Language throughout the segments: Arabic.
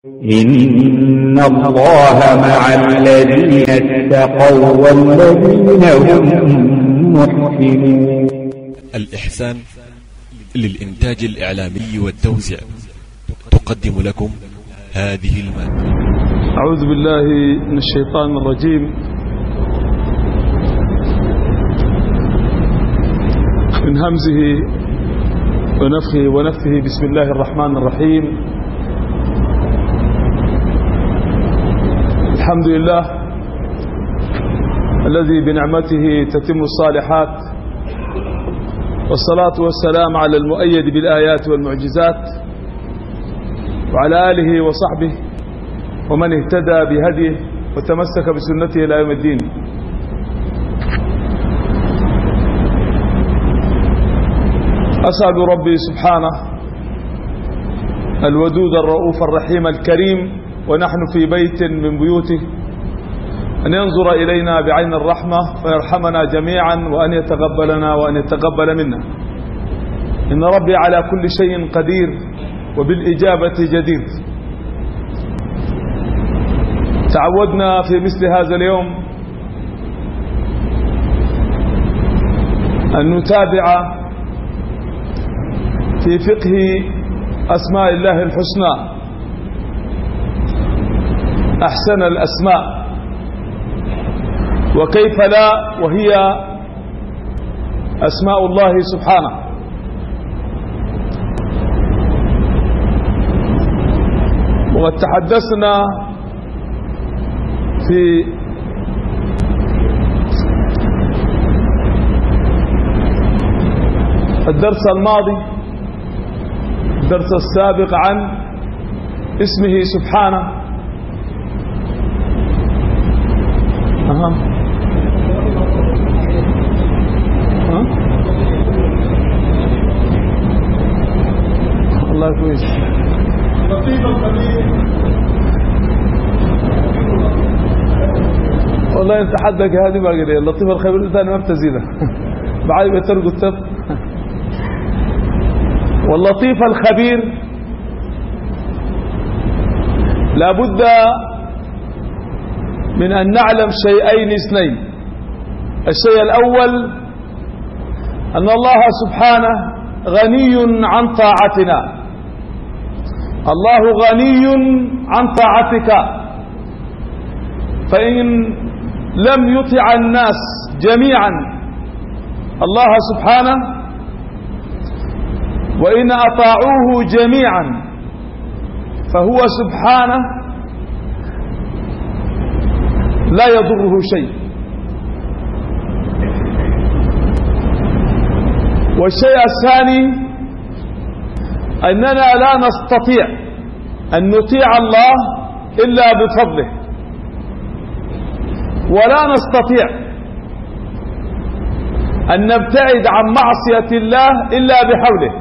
إن الله مع الذين اتقوا والذين هم محسنون. الإحسان للإنتاج الإعلامي والتوزيع تقدم لكم هذه المادة. أعوذ بالله من الشيطان الرجيم. من همزه ونفخه ونفثه. بسم الله الرحمن الرحيم. الحمد لله الذي بنعمته تتم الصالحات، والصلاة والسلام على المؤيد بالآيات والمعجزات، وعلى آله وصحبه ومن اهتدى بهديه وتمسك بسنته إلى يوم الدين. أسأل ربي سبحانه الودود الرؤوف الرحيم الكريم ونحن في بيت من بيوته أن ينظر إلينا بعين الرحمة فيرحمنا جميعا، وأن يتقبلنا وأن يتقبل منا. إن ربي على كل شيء قدير وبالإجابة جدير. تعودنا في مثل هذا اليوم أن نتابع في فقه أسماء الله الحسنى أحسن الأسماء، وكيف لا وهي أسماء الله سبحانه. وقد تحدثنا في الدرس الماضي، الدرس السابق، عن اسمه سبحانه. الله كويس. لطيف الخبير. والله انت حدك هذه ما قلت اللطيف الخبير ثاني ما بتزيده بعد بترقوا التف. واللطيف الخبير لابد من أن نعلم شيئين اثنين. الشيء الأول أن الله سبحانه غني عن طاعتنا. الله غني عن طاعتك، فإن لم يطع الناس جميعا الله سبحانه، وإن أطاعوه جميعا فهو سبحانه لا يضره شيء. والشيء الثاني أننا لا نستطيع أن نطيع الله إلا بفضله، ولا نستطيع أن نبتعد عن معصية الله إلا بحوله.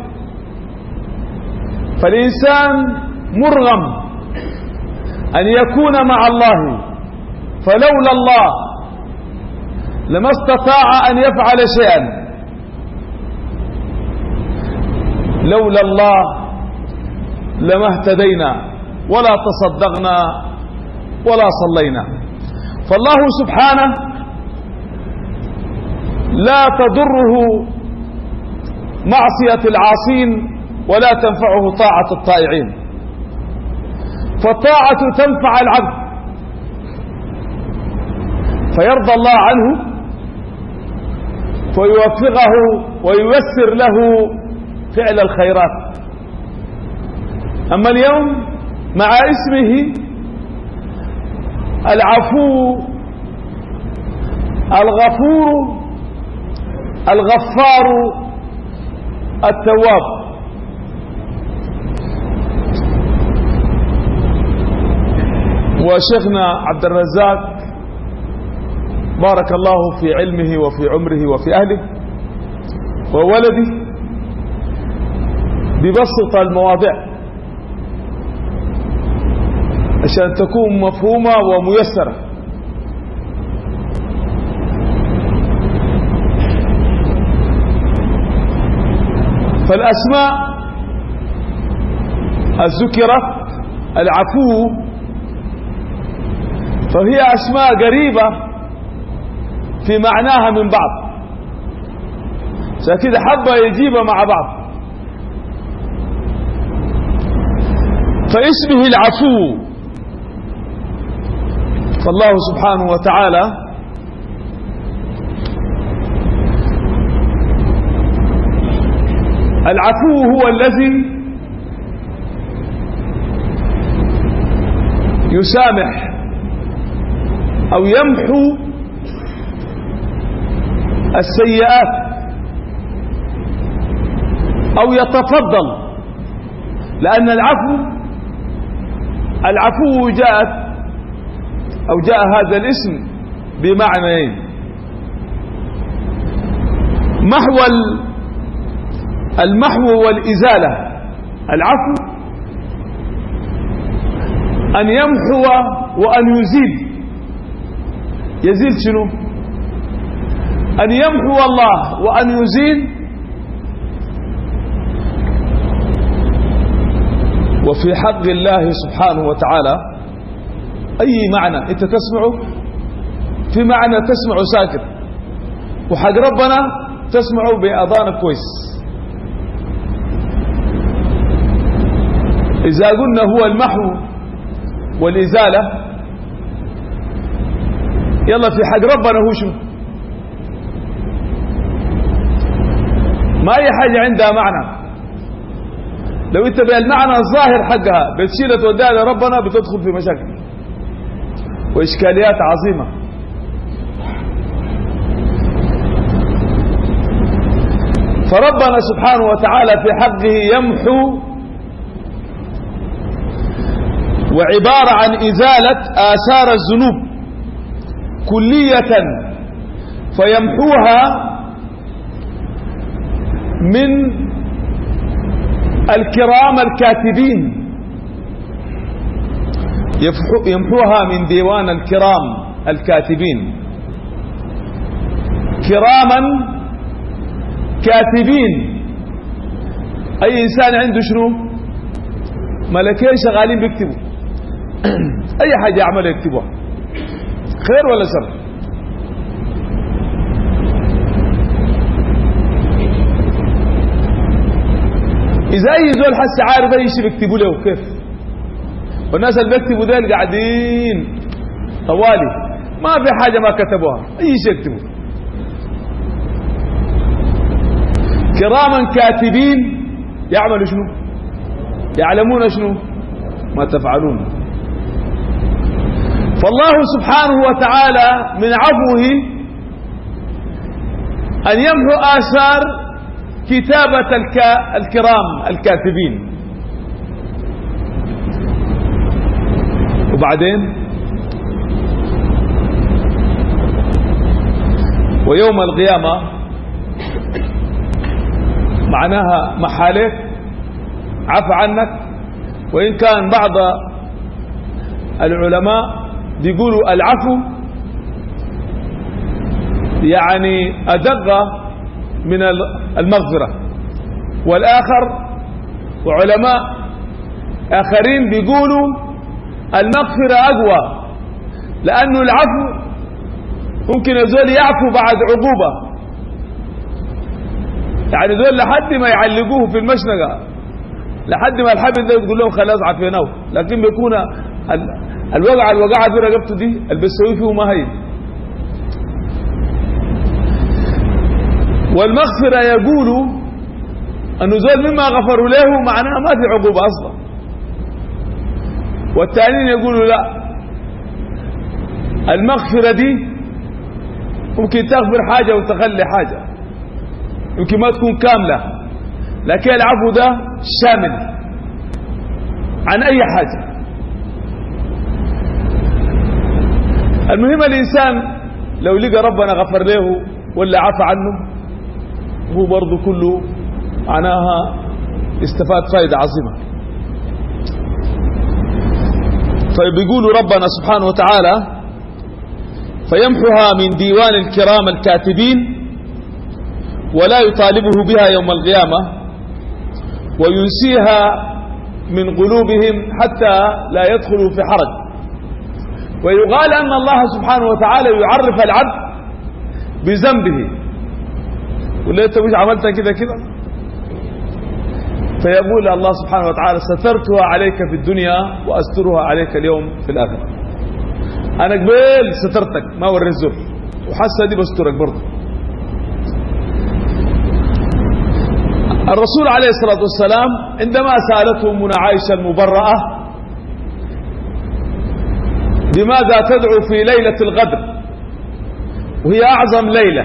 فالإنسان مرغم أن يكون مع الله، فلولا الله لما استطاع أن يفعل شيئا. لولا الله لما اهتدينا ولا تصدقنا ولا صلينا. فالله سبحانه لا تضره معصية العاصين ولا تنفعه طاعة الطائعين. فالطاعة تنفع العبد فيرضى الله عنه فيوفقه وييسر له فعل الخيرات. أما اليوم مع اسمه العفو الغفور الغفار التواب. وشيخنا عبد الرزاق بارك الله في علمه وفي عمره وفي أهله وولده ببسط المواضيع عشان تكون مفهومة وميسرة. فالأسماء الذكرت العفو، فهي أسماء قريبة في معناها من بعض، فكده حبة يجيبها مع بعض. فاسمه العفو، فالله سبحانه وتعالى العفو هو الذي يسامح أو يمحو السيئات أو يتفضل، لأن العفو جاء هذا الاسم بمعنيين: المحو والإزالة. العفو أن يمحو وأن يزيل شنو؟ أن يمحو الله وأن يزيل. وفي حق الله سبحانه وتعالى أي معنى أنت تسمعه، في معنى تسمعه ساكت، وحق ربنا تسمعه بأذانك كويس. إذا قلنا هو المحو والإزالة، يلا في حق ربنا هو شو؟ ما أي حاجة عندها معنى. لو انت بالمعنى الظاهر حقها بتشيل توديها لربنا بتدخل في مشاكل وإشكاليات عظيمة. فربنا سبحانه وتعالى في حقه يمحو، وعبارة عن إزالة آثار الذنوب كلية، فيمحوها من الكرام الكاتبين، يمحوها من ديوان الكرام الكاتبين. كراما كاتبين، أي إنسان عنده شنو؟ ملكين شغالين بيكتبوا أي حاجة يعمل يكتبوها، خير ولا شر. إذا أي زول حس عارف أي شيء بيكتبوا له كيف، والناس اللي بيكتبوا ديل قاعدين طوالي ما في حاجة ما كتبوها، أي شيء يكتبوا. كراما كاتبين يعملوا شنو؟ يعلمون شنو ما تفعلون. فالله سبحانه وتعالى من عفوه أن يمحو آثار كتابة الكرام الكاتبين. وبعدين ويوم القيامة معناها محالك عفى عنك. وإن كان بعض العلماء بيقولوا العفو يعني أدق من المغفرة، والآخر وعلماء آخرين بيقولوا المغفرة أقوى، لأنه العفو ممكن الزول يعفو بعد عقوبة، يعني دول لحد ما يعلقوه في المشنقة، لحد ما الحبل ده تقول لهم خلاص عفيناه، لكن بيكون الوقعة في رقبته دي اللي بيسويه فيه ما هي. والمغفرة يقولوا أنه زول مما غفروا له معناه ما في عقوبة أصلا. والتانيين يقولوا لا، المغفرة دي ممكن تغفر حاجة وتخلي حاجة، يمكن ما تكون كاملة، لكن العفو ده شامل عن أي حاجة. المهم الإنسان لو لقى ربنا غفر له ولا عفى عنه هو برضو كله معناها استفاد فائدة عظيمة. فبيقولوا ربنا سبحانه وتعالى فيمحوها من ديوان الكرام الكاتبين ولا يطالبه بها يوم القيامة، وينسيها من قلوبهم حتى لا يدخلوا في حرج. ويقال أن الله سبحانه وتعالى يعرف العبد بذنبه، يقول له أنت مش عملت كده كده، فيقول الله سبحانه وتعالى سترتها عليك في الدنيا وأسترها عليك اليوم في الآخرة. أنا قبل سترتك ما وري الزر، وحاسة دي بسترك برضه. الرسول عليه الصلاة والسلام عندما سألته أمنا عائشة المبرأة لماذا تدعو في ليلة القدر وهي أعظم ليلة،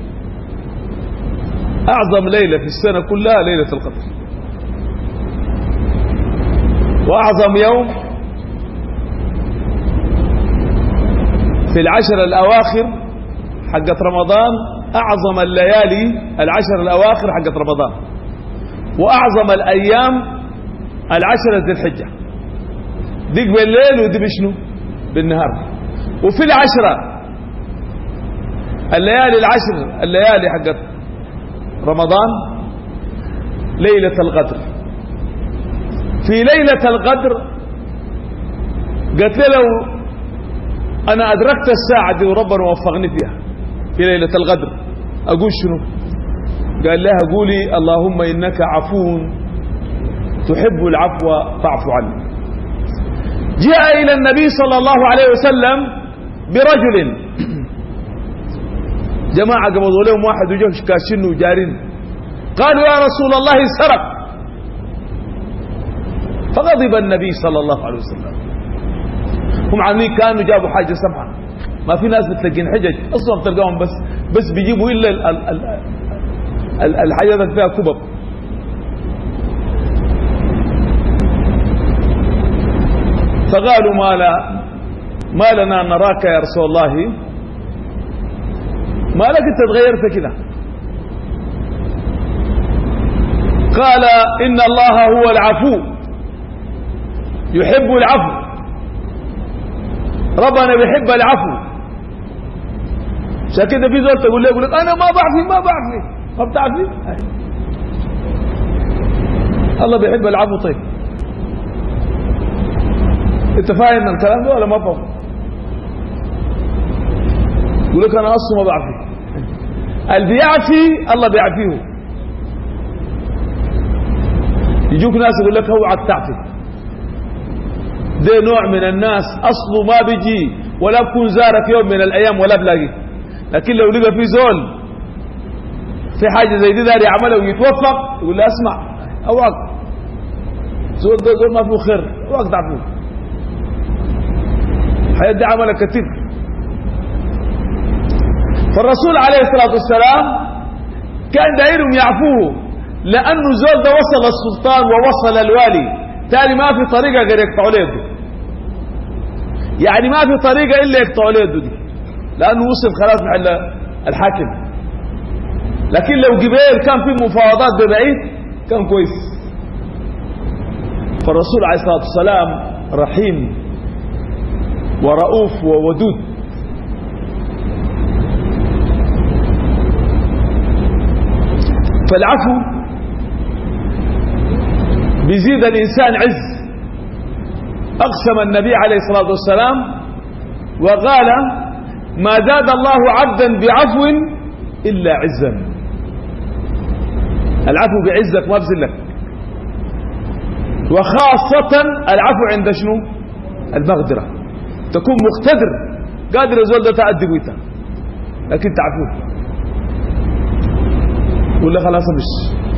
أعظم ليلة في السنة كلها ليلة القدر، وأعظم يوم في العشر الأواخر حقت رمضان، أعظم الليالي العشر الأواخر حقت رمضان، وأعظم الأيام العشرة ذي الحجة، ديك بالليل ودي بشنو بالنهار. وفي العشرة الليالي العشر الليالي حقت رمضان ليلة القدر. في ليلة القدر قلت له لو أنا أدركت الساعة دي وربنا وفقني فيها في ليلة القدر أقول شنو؟ قال لها قولي اللهم إنك عفو تحب العفو فاعف عني. جاء إلى النبي صلى الله عليه وسلم برجل، جماعة قبضوا لهم واحد وجه كاشين وجارين، قالوا يا رسول الله سرق، فغضب النبي صلى الله عليه وسلم. هم عاملين كانوا جابوا حاجة سمحة، ما في ناس بتلاقين حجج أصلا بتلقاهم بس بيجيبوا إلا الحاجات اللي فيها كبب. فقالوا ما لنا نراك يا رسول الله، ما لك انت تغيرت كده؟ قال إن الله هو العفو يحب العفو، ربنا بيحب العفو. عشان كده في زول تقول لك انا ما بعرفني ما بتعرفني، الله بيحب العفو. طيب انت فاهم الكلام ده ولا ما فاهم؟ يقول لك انا اصلا ما بعرفني، اللي بيعفي الله بيعفيه. يجوك ناس يقول لك اوعى تعفي، ده نوع من الناس اصله ما بيجي ولا بكون زارك يوم من الايام ولا بلاقي، لكن لو لقى في زول في حاجه زي دي داري يعملها ويتوفق يقول له اسمع اوعك زول ده زول ما فيه خير، اوعك تعفوه، حيدي عملك كتير. فالرسول عليه الصلاه والسلام كان دايرهم يعفوه، لانه زول ده وصل السلطان ووصل الوالي، تالي ما في طريقه غير يقطعوا له يده، يعني ما في طريقه الا يقطعوا له يده دي، لانه وصل خلاص محل الحاكم. لكن لو جبال كان في مفاوضات ببعيد كان كويس. فالرسول عليه الصلاه والسلام رحيم ورؤوف وودود. فالعفو بيزيد الإنسان عز. أقسم النبي عليه الصلاة والسلام وقال ما زاد الله عبدا بعفو إلا عزا. العفو بعزك ما بذلك، وخاصة العفو عند شنو؟ المقدرة، تكون مقتدر قادر الزول ده تأدب ويتا، لكن تعفوه ولا خلاص مش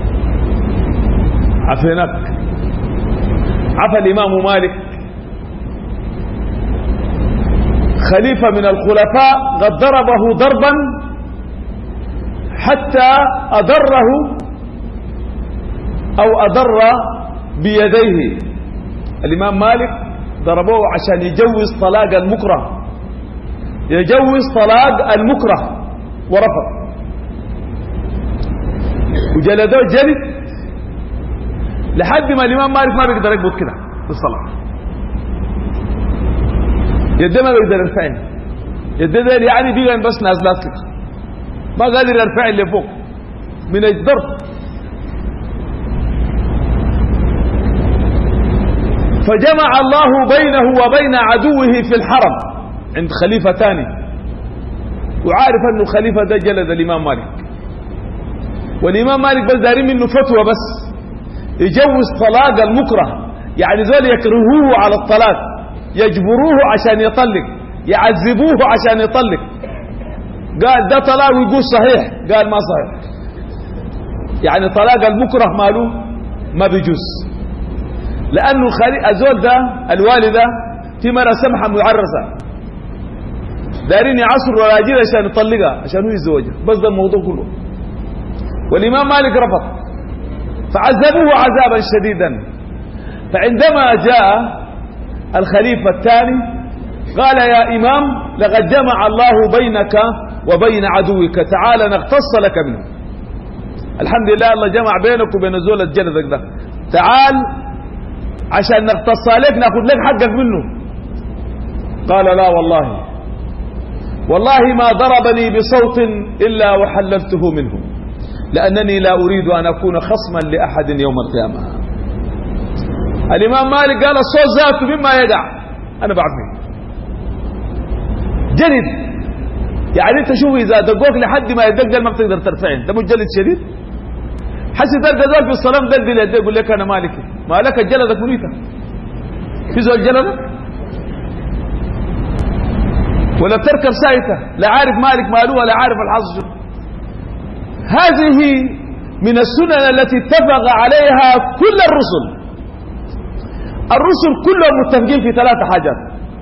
عفيناك. عفى الإمام مالك خليفة من الخلفاء قد ضربه ضربا حتى أضره أو أضر بيديه. الإمام مالك ضربوه عشان يجوز طلاق المكره، يجوز طلاق المكره ورفض، وجلدوه جلد لحد ما الإمام مالك ما بيقدر يقبض كده في الصلاة، يده ما بيقدر يرفعني، يده ده يعني بيقى بس نازلات كده، ما قادر يرفع اللي فوق من الضرب. فجمع الله بينه وبين عدوه في الحرم عند خليفة ثاني، وعارف أنه الخليفة ده جلد الإمام مالك، والإمام مالك بس دارين منه فتوى بس يجوز طلاق المكره، يعني ذول يكرهوه على الطلاق، يجبروه عشان يطلق، يعذبوه عشان يطلق. قال ده طلاق ويقول صحيح، قال ما صحيح، يعني طلاق المكره ماله ما بيجوز، لأنه الزول ده الوالدة في مرة سمحة معرسة دارين يعصروا راجل عشان يطلقها عشان هو يتزوجها، بس ده الموضوع كله. والإمام مالك رفض فعذبوه عذابا شديدا. فعندما جاء الخليفة الثاني قال يا إمام لقد جمع الله بينك وبين عدوك، تعال نقتص لك منه. الحمد لله الله جمع بينك وبين زول الجلدك ده، تعال عشان نقتص عليك ناخذ لك حقك منه. قال لا والله ما ضربني بصوت إلا وحللته منه، لأنني لا أريد أن أكون خصما لأحد يوم القيامة. الإمام مالك قال الصوت ذاته مما يدع أنا بعد منه جلد، يعني أنت شوف إذا دقوك لحد ما يدق ما بتقدر ترفعين، ده مجلد شديد. حسي تلقى ذول في الصلاة دق لي يقول لك أنا مالكي، ما لك جلدك منيته في زول جلدك ولا بتركب سايته، لا عارف مالك ماله ولا عارف الحظ شو. هذه من السنن التي اتفق عليها كل الرسل كلهم متفقين في 3 حاجات،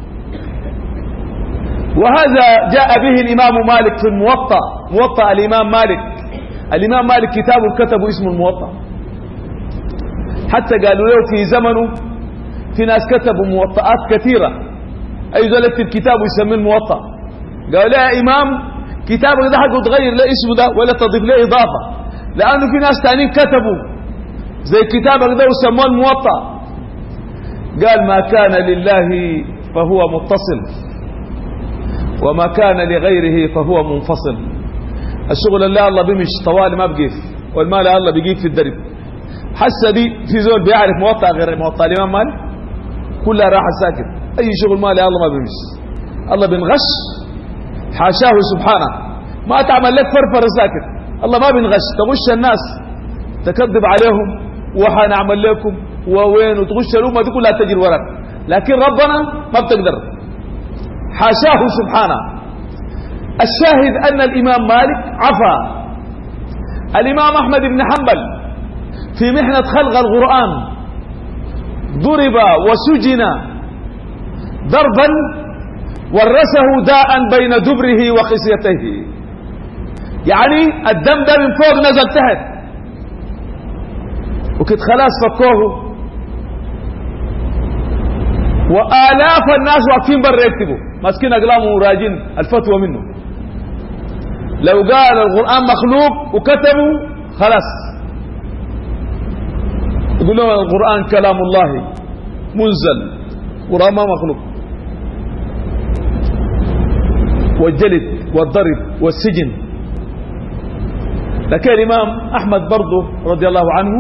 وهذا جاء به الإمام مالك في موطأ الإمام مالك كتاب كتبه اسمه الموطأ، حتى قالوا له في زمنه في ناس كتبوا موطئات كثيرة، أي زول يكتب كتاب ويسميه الموطأ، قالوا له يا إمام كتابك ده حقه تغير له اسمه ده ولا تضيف له إضافة، لأنه في ناس تانيين كتبوا زي كتابك ده وسموه الموطأ. قال ما كان لله فهو متصل، وما كان لغيره فهو منفصل. الشغل اللي الله بيمش طوالي ما بقيف، والمال الله بيجيب في الدرب. حس دي في زول بيعرف موطأ غير موطأ الإمام مالك كلها راحة ساكت، أي شغل مالي الله ما بيمش، الله بنغش حاشاه سبحانه، ما تعمل لك فرفر ساكت، الله ما بنغش، تغش الناس تكذب عليهم وحنعمل لكم ووين وتغش الأمة دي كلها تجري وراك، لكن ربنا ما بتقدر حاشاه سبحانه. الشاهد أن الإمام مالك عفا. الإمام أحمد بن حنبل في محنة خلق القرآن ضرب وسجن ضربا ورثه داء بين دبره وخصيته، يعني الدم ده من فوق نزل تحت، وكنت خلاص فكوه، وآلاف الناس واقفين برا يكتبوا ماسكين أقلام وراجين الفتوى منه. لو قال القرآن مخلوق وكتبوا خلاص يقول لهم القرآن كلام الله منزل، قرآن ما مخلوق. والجلد والضرب والسجن. لكن الإمام أحمد برضه رضي الله عنه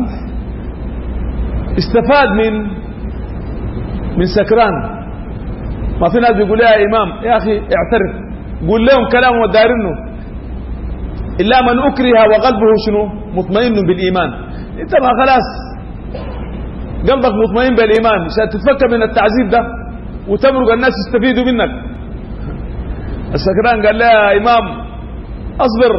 استفاد من سكران. ما في ناس بيقول يا إمام يا أخي اعترف، قول لهم كلام ودارنه، إلا من أكره وقلبه شنو مطمئن بالإيمان. انت ما خلاص قلبك مطمئن بالإيمان عشان تتفكر من التعذيب ده وتمرق الناس يستفيدوا منك. السكران قال لا يا إمام أصبر،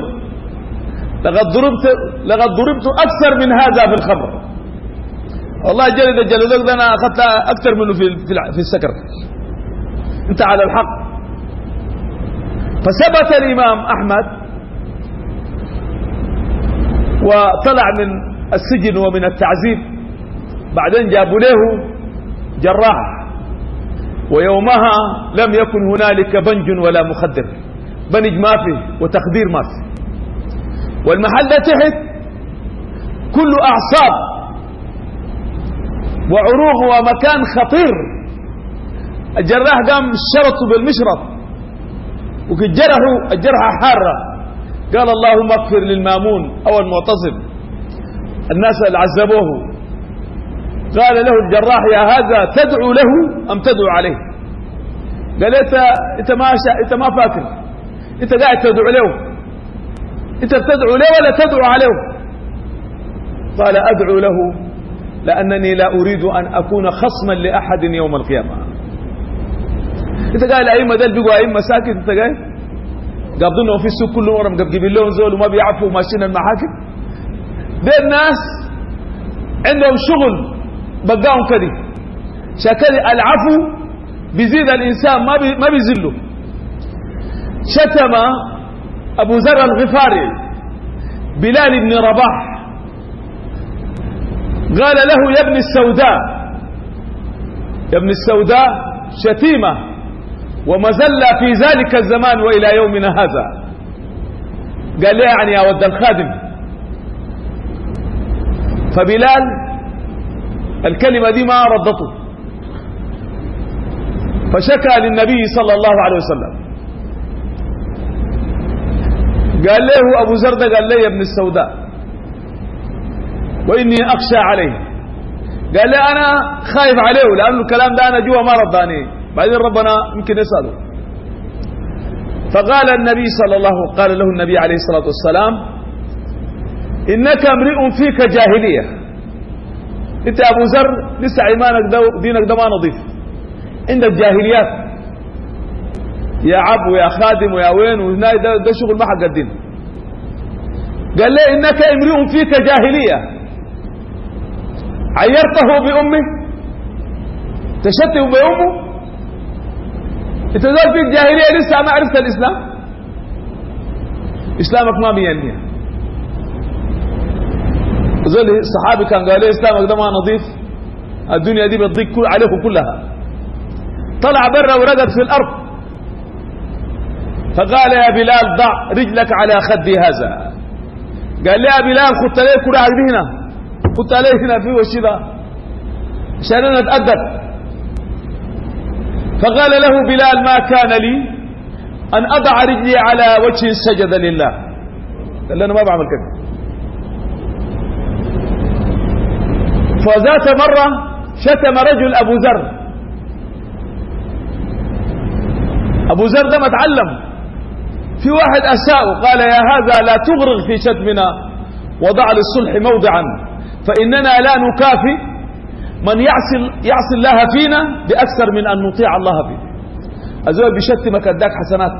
لقد ضربت أكثر من هذا في الخمر، والله جلدك ده أنا أخذت أكثر منه في السكر، أنت على الحق. فثبت الإمام أحمد وطلع من السجن ومن التعذيب، بعدين جابوا له جراح، ويومها لم يكن هنالك بنج ولا مخدر، بنج ما فيه وتخدير ما فيه، والمحل ده تحت كله أعصاب وعروق ومكان خطير. الجراح قام شرطه بالمشرط وجرحوا الجرحة حارة، قال اللهم اغفر للمامون أو المعتصم، الناس اللي عذبوه قال له الجراح يا هذا تدعو له أم تدعو عليه؟ قال انت ما فاكر، انت قاعد تدعو له، انت بتدعو له ولا تدعو عليه؟ قال أدعو له لأنني لا أريد أن أكون خصما لأحد يوم القيامة. انت قاعد الأئمة دول بيقوا أئمة ساكت، انت قاعد قابضينهم في السوق كل مرة مقبقبين لهم زول وما بيعرفوا وماشيين المحاكم. دي الناس عندهم شغل بقاهم كده شكل العفو بيزيد الإنسان ما بيزله. شتم أبو ذر الغفاري بلال بن رباح، قال له يا ابن السوداء، يا ابن السوداء شتيمة ومزلة في ذلك الزمان وإلى يومنا هذا. قال لي يعني يا ود الخادم. فبلال الكلمة دي ما ردته، فشكى للنبي صلى الله عليه وسلم. قال له أبو زردة قال لي يا ابن السوداء وإني أخشى عليه. قال لي أنا خايف عليه لأنه الكلام ده أنا جوا ما رضاني، بعدين ربنا يمكن يسأله. فقال النبي صلى الله قال له النبي عليه الصلاة والسلام إنك امرئ فيك جاهلية. انت يا ابو ذر لسه ايمانك ده دينك ده ما نظيف، عندك جاهليات يا عب ويا خادم ويا وين وهنا ده شغل ما حق الدين. قال لي انك امرئ فيك جاهلية، عيرته بامه، تشتم بامه، انت ذول فيك جاهلية لسه ما عرفت الاسلام، اسلامك ما بينيه. زول الصحابي كان قال لي اسلامك ده ما نظيف، الدنيا دي بتضيق عليكم كلها. طلع برا ورقد في الارض، فقال يا بلال ضع رجلك على خدي هذا. قال لي يا بلال خدت عليه كل عقدي هنا، خدت عليه هنا في وشي ده عشان انا اتأدب. فقال له بلال ما كان لي ان اضع رجلي على وجه سجد لله. قال لي انا ما بعمل كده. فذات مرة شتم رجل أبو ذر. أبو ذر ده متعلم، في واحد أساءه قال يا هذا لا تغرق في شتمنا وضع للصلح موضعا، فإننا لا نكافئ من يعصي الله فينا بأكثر من أن نطيع الله فيه. أزول بشتمك أداك حسنات،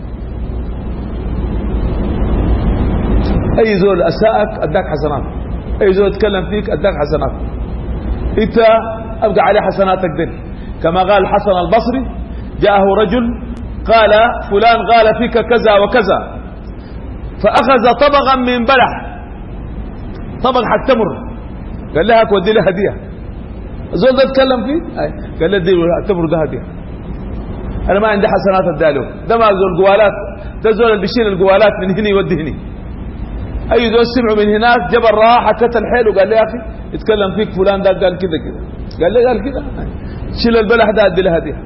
أي زول أساءك أداك حسنات، أي زول يتكلم فيك أداك حسنات، انت ابقى عليه حسناتك دي. كما قال الحسن البصري جاءه رجل قال فلان قال فيك كذا وكذا، فأخذ طبقا من بلح، طبق حق تمر، قال لها ودي له هدية. الزول ده اتكلم فيه قال له ادي له تمر ده هدية، انا ما عندي حسنات ادي له، ده ما زول قوالات، ده زول اللي بيشيل القوالات من هنا يودي هنا. اي زول سمعوا من هناك جبل راح حكت الحيل وقال لي يا اخي اتكلم فيك فلان ده قال كذا كذا، قال لي قال كذا شيل البلح ده ادي له هديه.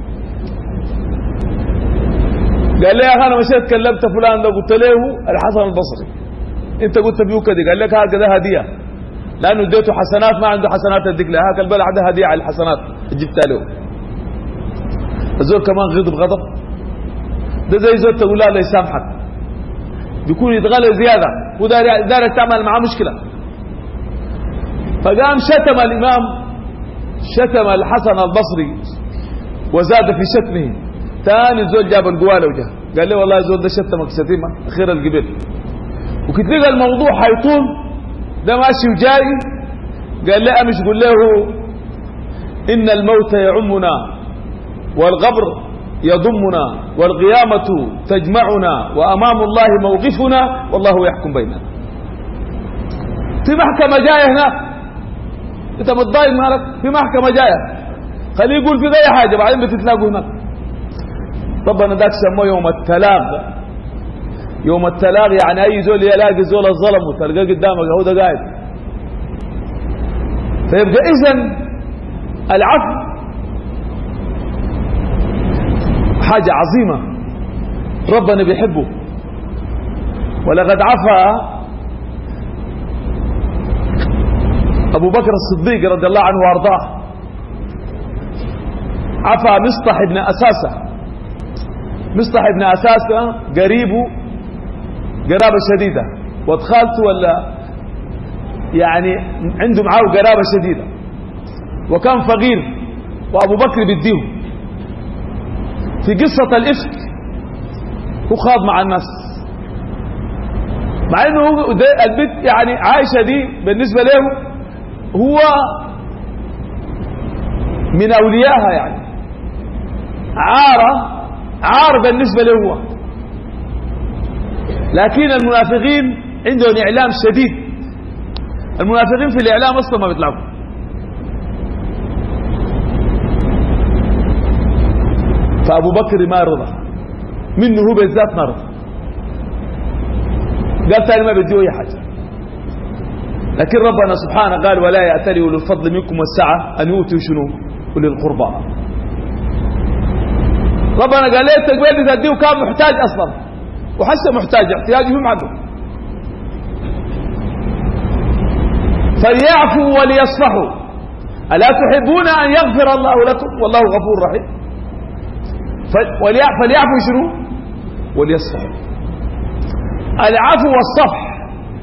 قال لي يا اخي انا مشيت كلمت فلان ده قلت له الحسن البصري انت قلت بيو كذا، قال لك هكذا هديه لانه اديته حسنات ما عنده حسنات اديك له، هاك البلح ده هديه على الحسنات جبتها له. الزول كمان غضب غضب، ده زي زول تقول لا الله يسامحك، بيكون يتغلى زياده ودارك تعمل معاه مشكله. فقام شتم الامام، شتم الحسن البصري وزاد في شتمه. ثاني الزول جاب القواله وجه قال لي والله الزول ده شتمك شتيمه اخير القبل، وكتلقى الموضوع حيطول ده ماشي وجاي. قال لي امش قول له ان الموت يعمنا والغبر يضمنا والقيامة تجمعنا وأمام الله موقفنا والله يحكم بيننا. في محكمة جاية هناك، انت متضايق مالك، في محكمة جاية خليه يقول في أي حاجة بعدين بتتلاقوا هناك. طبعا ذاك سموه يوم التلاغ. يوم التلاغ يعني أي زول يلاقي زول الظلم وتلقاه قدامك هو ده قاعد. فيبقى إذن العفو حاجة عظيمة ربنا بيحبه. ولقد عفا أبو بكر الصديق رضي الله عنه وأرضاه عفى مصطح بن أساسة. مصطح بن أساسة قريبه قرابة شديدة، وادخالته ولا يعني عنده معاه قرابة شديدة، وكان فقير وأبو بكر بيديه. في قصة الإفك هو خاض مع الناس، مع انه البنت يعني عائشة دي بالنسبة له هو من أوليائها، يعني عار بالنسبة له هو. لكن المنافقين عندهم إعلام شديد، المنافقين في الإعلام أصلا ما بيطلعوا. فأبو بكر ما رضى منه هو بالذات، ما رضى، قال ثاني ما بديه أي حاجة. لكن ربنا سبحانه قال ولا يأتلي أولو الفضل منكم والسعة أن يؤتوا شنو أولي القربى. ربنا قال ليه تقبل تديه كان محتاج أصلا، وحسه محتاج احتياجه هم عنده. فليعفوا وليصفحوا ألا تحبون أن يغفر الله لكم والله غفور رحيم. فليعفوا شنو وليصفحوا. العفو والصفح،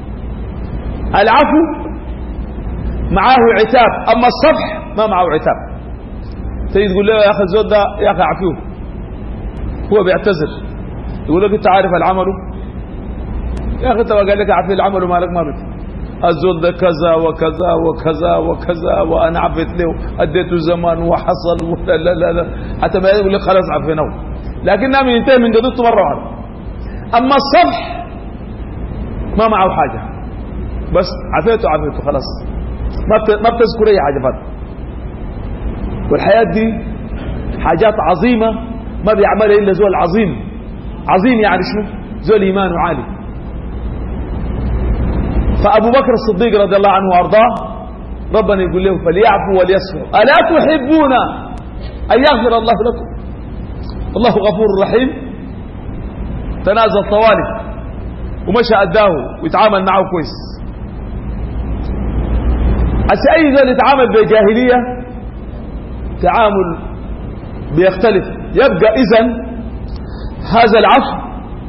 العفو معاه عتاب، أما الصفح ما معه عتاب. تيجي تقول له يا أخي الزود ده يا أخي عفوه، هو بيعتذر يقول لك أنت عارف العمل يا أخي، أنت قال لك عفو العمل ومالك ما بك، الزود ده كذا وكذا وكذا وكذا وأنا عفيت له أديته زمان وحصل ولا لا لا لا، حتى ما يقول لك خلاص عفيناه، لكنها من ينتهي من جدته مرة واحدة. أما الصفح ما معه حاجة، بس عفيته خلاص، ما بتذكر أي حاجة فات. والحياة دي حاجات عظيمة ما بيعملها إلا زول عظيم. عظيم يعني شنو؟ زول إيمانه عالي. فأبو بكر الصديق رضي الله عنه وأرضاه ربنا يقول له فليعفوا وليصفحوا ألا تحبون أن يغفر الله لكم والله غفور رحيم. تنازل طوالب ومشى أداه ويتعامل معه كويس. عسى أي زول يتعامل بجاهلية تعامل بيختلف. يبقى إذن هذا العفو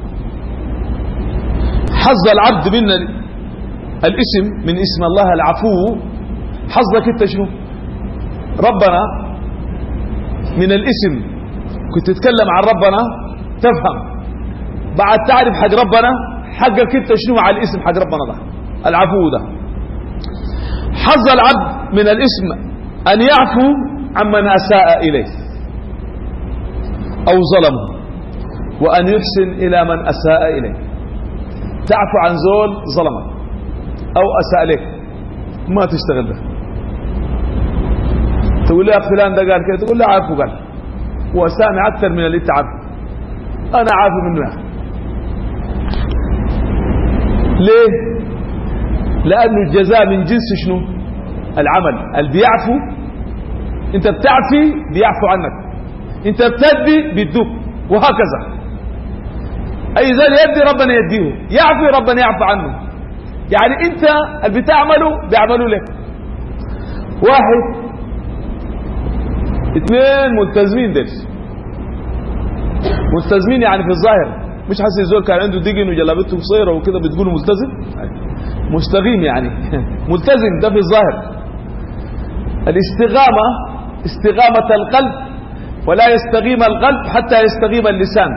حظ العبد من الاسم، من اسم الله العفو. حظك انت شنو؟ ربنا من الاسم كنت تتكلم عن ربنا تفهم، بعد تعرف حق ربنا حقك انت شنو على الاسم حق ربنا ده العفو ده. حظ العبد من الاسم أن يعفو عمن أساء إليه أو ظلمه، وأن يحسن إلى من أساء إليه. تعفو عن زول ظلمك أو أساء لك ما تشتغل ده. تقول لي يا فلان ده قال كده، تقول له عارفه قال وسامع أكثر من اللي تعرف، أنا عارفه منه. ليه؟ لأنه الجزاء من جنس شنو؟ العمل. اللي بيعفو انت بتعفي بيعفو عنك، انت بتدي بيدوك، وهكذا. اي زول يدي ربنا يديه، يعفي ربنا يعفو عنه. يعني انت اللي بتعمله بيعملوا لك. واحد اثنين ملتزمين ديل، ملتزمين يعني في الظاهر، مش حاسس الزول كان عنده دقن وجلابته قصيره وكده بتقولوا ملتزم، مستقيم يعني ملتزم ده في الظاهر. الاستقامة استقامة القلب، ولا يستقيم القلب حتى يستقيم اللسان.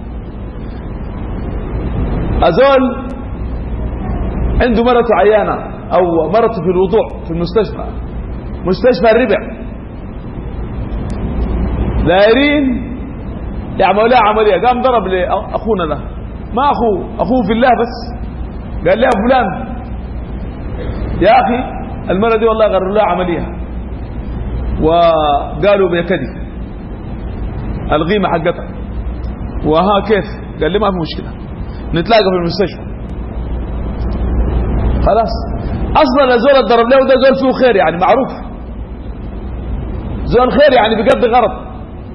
أزول عنده مرته عيانة أو مرته في الوضوع في المستشفى، مستشفى الربع، دايرين يعملوا لها عملية. قام ضرب لأخونا ده، ما أخوه في الله، بس قال لها فلان يا أخي المرة دي والله غيروا لها عملية وقالوا بيكدي الغيمة حقتها، وها كيف؟ قال لي ما في مشكلة نتلاقى في المستشفى. خلاص اصلا الزول الضرب له ده زول فيه خير، يعني معروف زول خير يعني بيقضي غرض.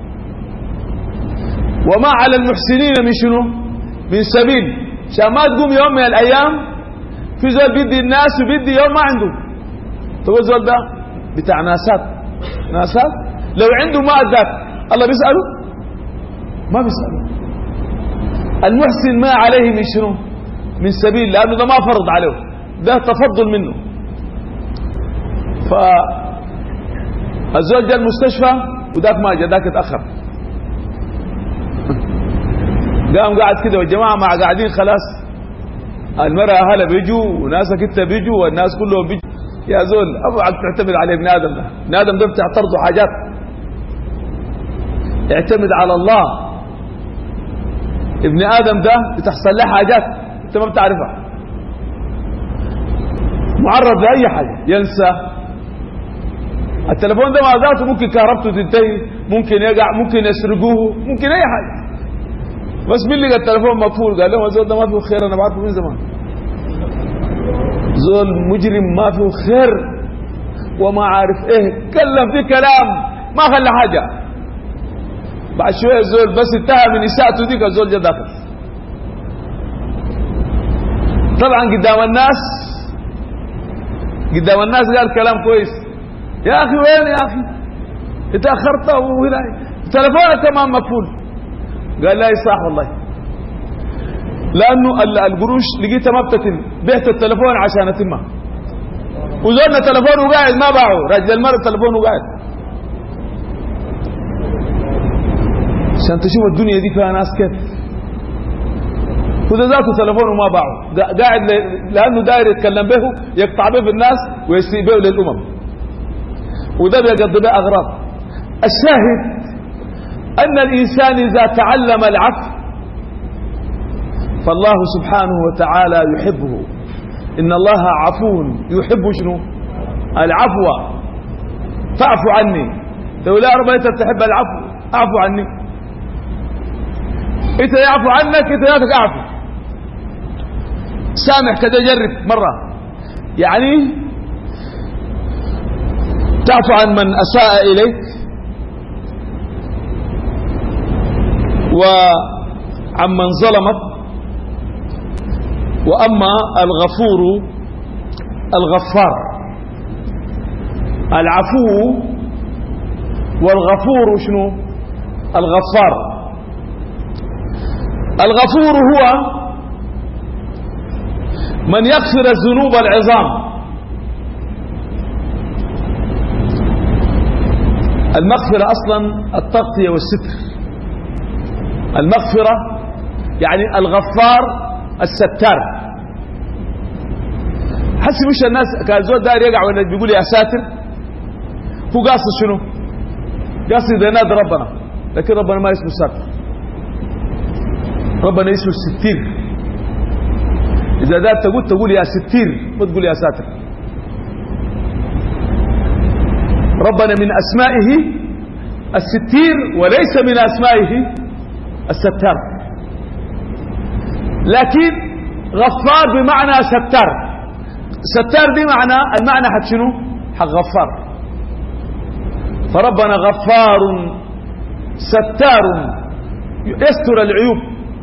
وما على المحسنين من شنو؟ من سبيل. عشان ما تقوم يوم من الايام في زول بيدي الناس وبيدي يوم ما عنده. تقول زول ده بتاع ناسات لو عنده ما اداك الله بيسأله؟ ما بيسأله. المحسن ما عليه من شنو؟ من سبيل، لأنه ده ما فرض عليه، ده تفضل منه. فالزول جاء المستشفى وذاك ما جاء، ذاك اتأخر، قام قاعد كده والجماعة مع قاعدين خلاص، المرأة أهلها بيجوا وناسك انت بيجوا والناس كلهم بيجوا. يا زول ابعد تعتمد على ابن آدم ده، ابن آدم ده بتعترضه حاجات، اعتمد على الله. ابن آدم ده بتحصل له حاجات انت ما بتعرفها، معرض لأي حاجة، ينسى التلفون ده مع ذاته ممكن كهربته تنتهي، ممكن يقع، ممكن يسرقوه، ممكن اي حاجة. بس مين لقى التلفون مقفول قال لهم الزول ده ما فيه خير، انا بعرفه من زمان، زول مجرم ما فيه خير وما عارف ايه، كلم في كلام ما خلى حاجة. بعد شوية الزول بس انتهى من إساءته ديك الزول جا داخل. طبعا قدام الناس قال كلام كويس، يا اخي وين يا اخي اتأخرت وهنا تلفونك كمان مقفول. قال لا يصح والله، لأنه القروش لقيتها ما بتتم، بعت التلفون عشان أتمها، وزولنا تلفونه قاعد ما باعه، راجل المرء تلفونه قاعد. عشان تشوف الدنيا دي فيها ناس كيف، وده ذاته تلفونه ما باعه، قاعد لأنه داير يتكلم به، يقطع به في الناس ويسيء به للأمم، وده بيقضي به أغراض. الشاهد أن الإنسان إذا تعلم العفو فالله سبحانه وتعالى يحبه. إن الله عفو يحب شنو؟ العفو. فاعفو عني، لو لا رب أنت تحب العفو اعفو عني، انت يعفو عنك انت ياتك اعفو. سامح كده، جرب مرة، يعني تعفو عن من أساء إليك وعن من ظلمك. وأما الغفار، العفو والغفور شنو؟ الغفار. الغفور هو من يغفر الذنوب العظام. المغفرة أصلا التغطية والستر. المغفرة يعني الغفار الستار. حسي مش الناس كان زود داير يقع ولا بيقول يا ساتر، هو قاصد شنو؟ قاصد ينادي ربنا، لكن ربنا ما اسمه ساتر، ربنا اسمه الستير. إذا ذات تقول يا ستير، ما تقول يا ساتر. ربنا من أسمائه الستير وليس من أسمائه الستار. لكن غفار بمعنى ستار. ستار دي المعنى حق شنو؟ حق غفار. فربنا غفار ستار يستر العيوب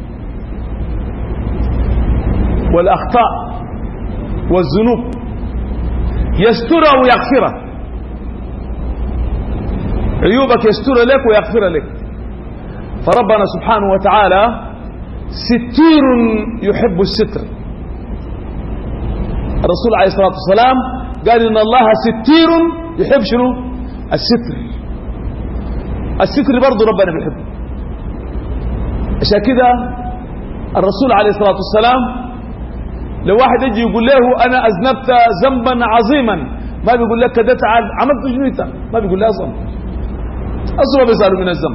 والأخطاء والذنوب، يسترها ويغفرها. عيوبك يستر لك ويغفر لك. فربنا سبحانه وتعالى ستير يحب الستر. الرسول عليه الصلاة والسلام قال إن الله ستير يحب شنو؟ الستر. الستر برضو ربنا بيحبه. عشان كده الرسول عليه الصلاة والسلام لو واحد يجي يقول له أنا أذنبت ذنبا عظيما، ما بيقول لك كده تعال عملت شنو انت، ما بيقول له ذنب، أصلا بيسأله من الذنب.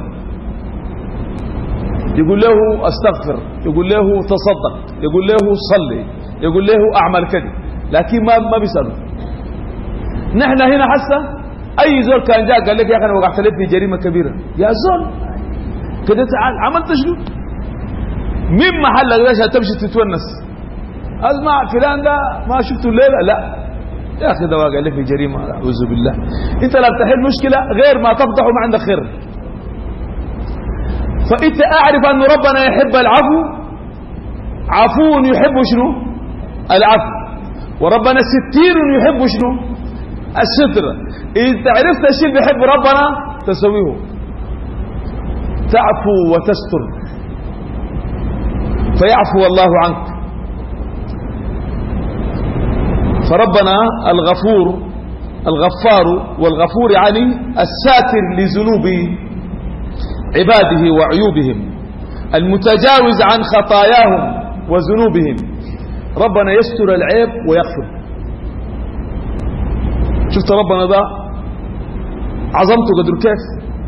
يقول له استغفر، يقول له تصدق، يقول له صلي، يقول له اعمل كذا، لكن ما بيسأله. نحن هنا حسه اي زول كان جاء قال لك يا اخي انا وقعت لك في جريمه كبيره، يا زول كده تعال عملت شنو؟ من محلك ليش تمشي تتونس؟ اسمع فلان ده ما شفته الليله، لا يا اخي ده وقع لك في جريمه، اعوذ بالله. انت لا بتحل مشكله غير ما تفضحه ما عندك خير. فانت اعرف ان ربنا يحب العفو، عفو يحب شنو؟ العفو. وربنا ستير يحب شنو؟ الستر. إذا عرفت الشيء اللي بيحب ربنا تسويه، تعفو وتستر فيعفو الله عنك. فربنا الغفار والغفور يعني الساتر لذنوب عباده وعيوبهم، المتجاوز عن خطاياهم وذنوبهم. ربنا يستر العيب ويغفر. شفت ربنا ده عظمته قدر كيف؟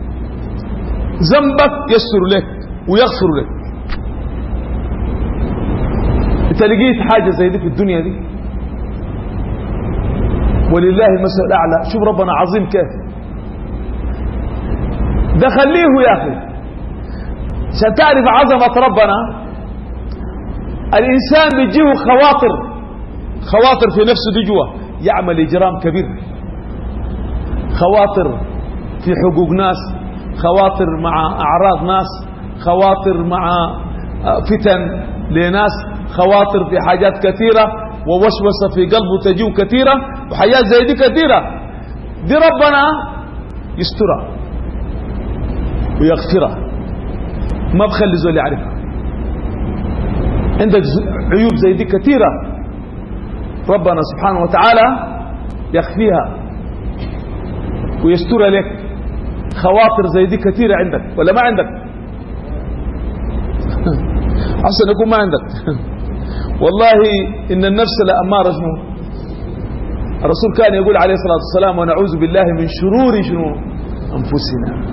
ذنبك يستر لك ويغفر لك. انت لقيت حاجة زي دي في الدنيا دي؟ ولله المثل الأعلى. شوف ربنا عظيم كيف. ده خليه يا أخي عشان تعرف عظمة ربنا. الإنسان بيجيه خواطر في نفسه دي جوا، يعمل إجرام كبير، خواطر في حقوق ناس، خواطر مع أعراض ناس، خواطر مع فتن لناس، خواطر في حاجات كثيرة ووسوسة في قلبه تجيه كثيرة، وحياة زي دي كثيرة. دي ربنا يسترها ويغفرها، ما بخلي زول يعرفها. عندك عيوب زي دي كثيرة، ربنا سبحانه وتعالى يخفيها ويسترها لك. خواطر زي دي كثيرة عندك ولا ما عندك؟ أحسن يكون ما عندك. والله إن النفس لأمارة شنو؟ الرسول كان يقول عليه الصلاة والسلام ونعوذ بالله من شرور شنو؟ أنفسنا.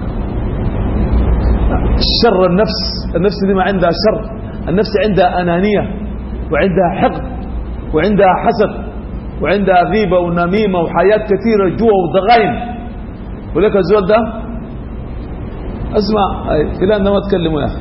الشر النفس دي ما عندها شر، النفس عندها أنانية وعندها حقد وعندها حسد وعندها غيبة ونميمة وحياة كثيرة جوع وضغاين. ولك الزول ده اسمع فلان ده ما تكلموا يا أخي،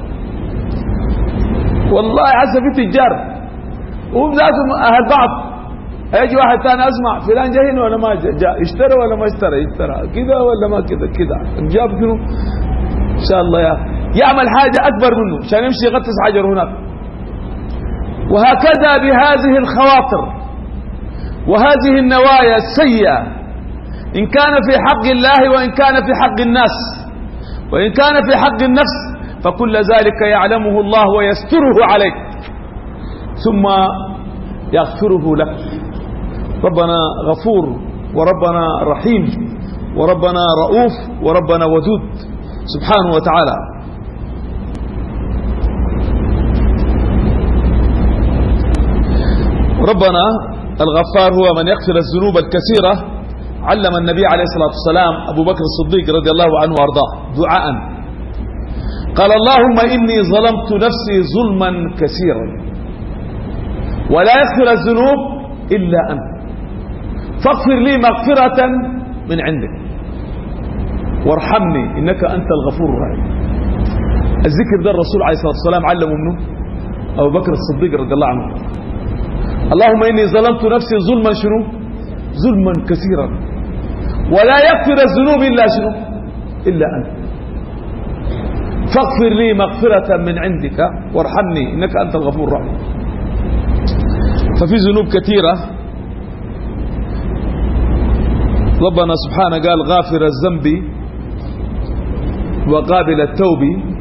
والله حسب في تجار وبذاتهم أهل بعض. هيجي واحد ثاني اسمع فلان جاي هنا ولا ما جاء، اشترى ولا ما اشترى، كذا ولا ما كذا جاب شنو ان شاء الله يا أخي. يعمل حاجة أكبر منه عشان يمشي يغطس حجر هناك. وهكذا بهذه الخواطر وهذه النوايا السيئة، إن كان في حق الله وإن كان في حق الناس وإن كان في حق النفس، فكل ذلك يعلمه الله ويستره عليك ثم يغفره لك. ربنا غفور وربنا رحيم وربنا رؤوف وربنا ودود سبحانه وتعالى. ربنا الغفار هو من يغفر الذنوب الكثيرة. علم النبي عليه الصلاة والسلام أبو بكر الصديق رضي الله عنه وارضاه دعاء، قال اللهم إني ظلمت نفسي ظلما كثيرا ولا يغفر الذنوب إلا أنت فاغفر لي مغفرة من عندك وارحمني إنك أنت الغفور الرحيم. الذكر ده الرسول عليه الصلاة والسلام علمه منه أبو بكر الصديق رضي الله عنه. اللهم إني ظلمت نفسي ظلما شنو؟ ظلما كثيرا ولا يغفر الذنوب إلا شنو؟ إلا أنت فاغفر لي مغفرة من عندك وارحمني إنك أنت الغفور الرحيم. ففي ذنوب كثيرة ربنا سبحانه قال غافر الذنب وقابل التوب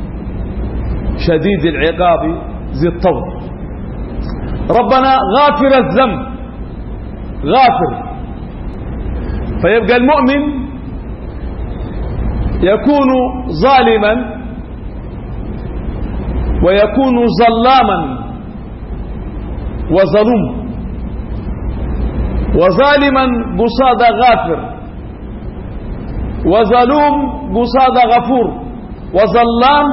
شديد العقاب ذي الطول. ربنا غافر الذنب، غافر. فيبقى المؤمن يكون ظالما ويكون ظلاما وظلوم، وظالما قصاد غافر، وظلوم قصاد غفور، وظلام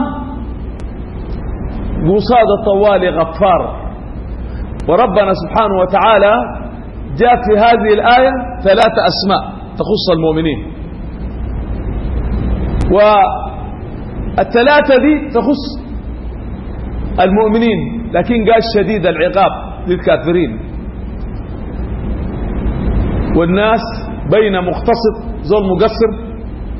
قصاد طوال غفار. وربنا سبحانه وتعالى جاء في هذه الآية 3 أسماء تخص المؤمنين، والثلاثة دي تخص المؤمنين، لكن قال شديد العقاب للكافرين. والناس بين مقتصد زول مقصر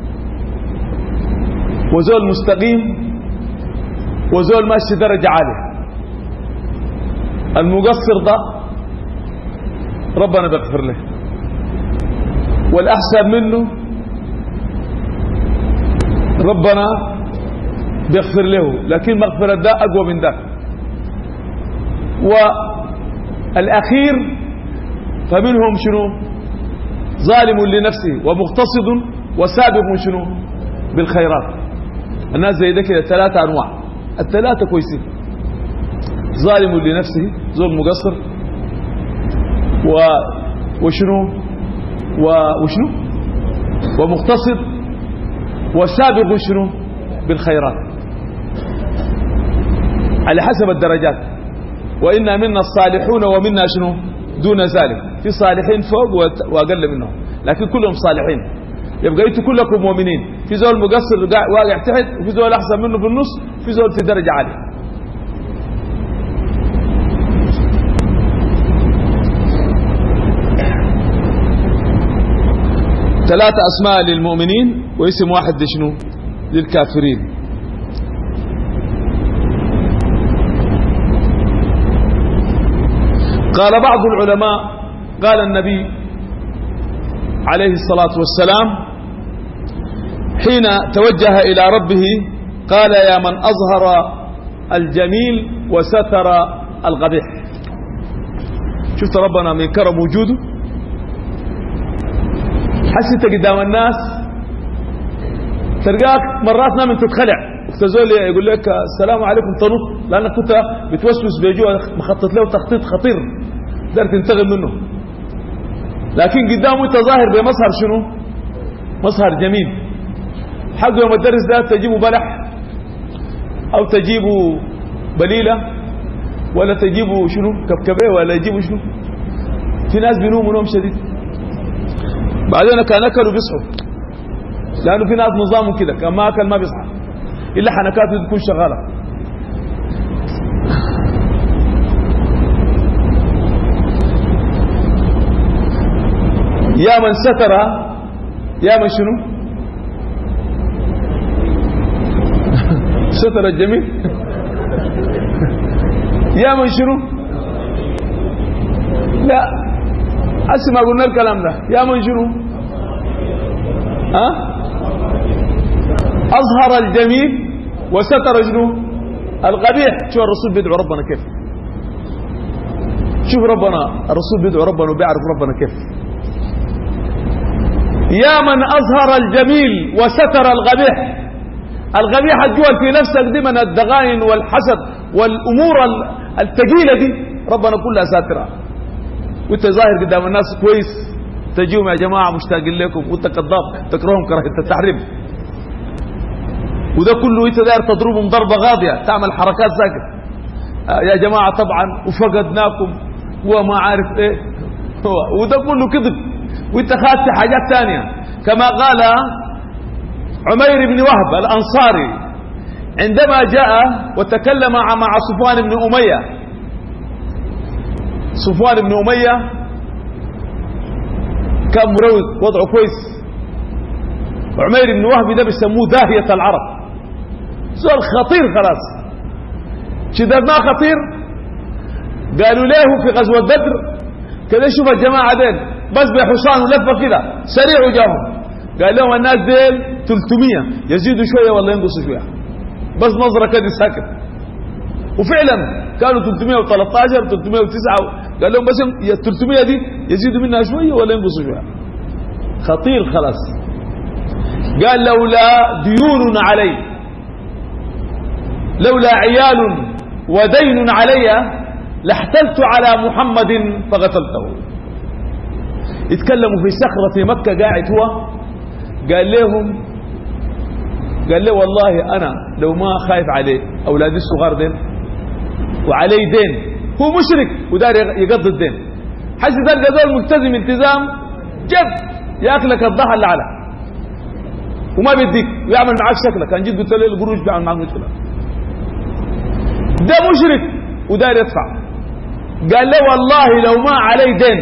وزول مستقيم وزول ماشي درجة عالية. المقصر ده ربنا بيغفر له، والأحسن منه ربنا بيغفر له، لكن مغفرة ده أقوى من ده. والأخير فمنهم شنو؟ ظالم لنفسه ومقتصد وسابق شنو؟ بالخيرات. الناس زي ده كده 3 أنواع، ال3 كويسين. ظالم لنفسه ظلم مقصر، وشنو ومقتصد وسابق شنو؟ بالخيرات، على حسب الدرجات. وإنا منا الصالحون ومنا شنو؟ دون ذلك. في صالحين فوق وأقل منهم، لكن كلهم صالحين. يبقى انتوا كلكم مؤمنين. في زول مقصر واقع تحت، وفي زول أحسن منه في النص، في زول في درجة عالية. ثلاثة أسماء للمؤمنين واسم واحد لشنو؟ للكافرين. قال بعض العلماء، قال النبي عليه الصلاة والسلام حين توجه إلى ربه قال: يا من أظهر الجميل وستر القبيح. شفت ربنا من كرم وجوده، حسيت قدام الناس تلقاك مرات نام تتخلع، اختزول يقول لك السلام عليكم تنط، لأنك كنت بتوسوس بجوه مخطط له تخطيط خطير دار تنتقل منه. لكن قدامه انت ظاهر بمظهر شنو؟ مظهر جميل. حق يوم الدرس ده تجيبه بلح او تجيبه بليلة ولا تجيبه شنو؟ كبكبه ولا يجيبه شنو؟ في ناس بينوموا نوم شديد، بعدين كان اكلوا بيصحوا، لانه في ناس نظامهم كده كان ما اكل ما بيصحى الا حنكاته تكون شغاله. يا من ستر، يا من شنو؟ ستر الجميل. يا من شنو؟ لا اسمع قلنا الكلام ده. يا من شنو؟ أظهر الجميل وستر شنو؟ القبيح. شوف الرسول بيدعو ربنا كيف، شوف ربنا الرسول بيدعو ربنا وبيعرف ربنا كيف. يا من أظهر الجميل وستر القبيح. القبيح الجوال في نفسك دي من الدغائن والحسد والأمور الثقيلة دي ربنا كلها ساترها، وانت ظاهر قدام الناس كويس، تجيهم يا جماعة مشتاقين لكم، وانت كذاب تكرههم كراهية التحريم، وده كله انت داير تضربهم ضربة غاضية، تعمل حركات ساكت يا جماعة طبعا وفقدناكم وما عارف ايه، وده كله كذب، وانت خدت حاجات ثانية. كما قال عمير بن وهب الأنصاري عندما جاء وتكلم مع صفوان بن أمية. صفوان بن أمية كان مروض وضعه كويس، عمير بن وهب ده بيسموه داهية العرب، زول خطير خلاص. شدد ما خطير، قالوا له في غزوة بدر كده شوف الجماعة دين بس بحصان ولفة كده سريع وجاهم، قال لهم الناس دين 300 يزيدوا شوية ولا ينقصوا شوية، بس نظرة كده ساكت. وفعلا كانوا 313 309، قال لهم بس 300 دي يزيدوا منها شوية ولا ينقصوا شوية، خطير خلاص. قال لولا ديون علي، لولا عيال ودين علي لاحتلت على محمد فقتلته. يتكلموا في صخرة في مكة قاعد هو، قال له والله أنا لو ما خايف عليه أولادي الصغار دين وعلي دين، هو مشرك ودار يقضي الدين، حسي تلقى ذول ملتزم التزام جد ياكلك الضحى اللي على وما بيديك ويعمل معاك شكلك، كان جد قلت له القروش بيعمل معاك مشكلة، ده مشرك ودار يدفع. قال له والله لو ما علي دين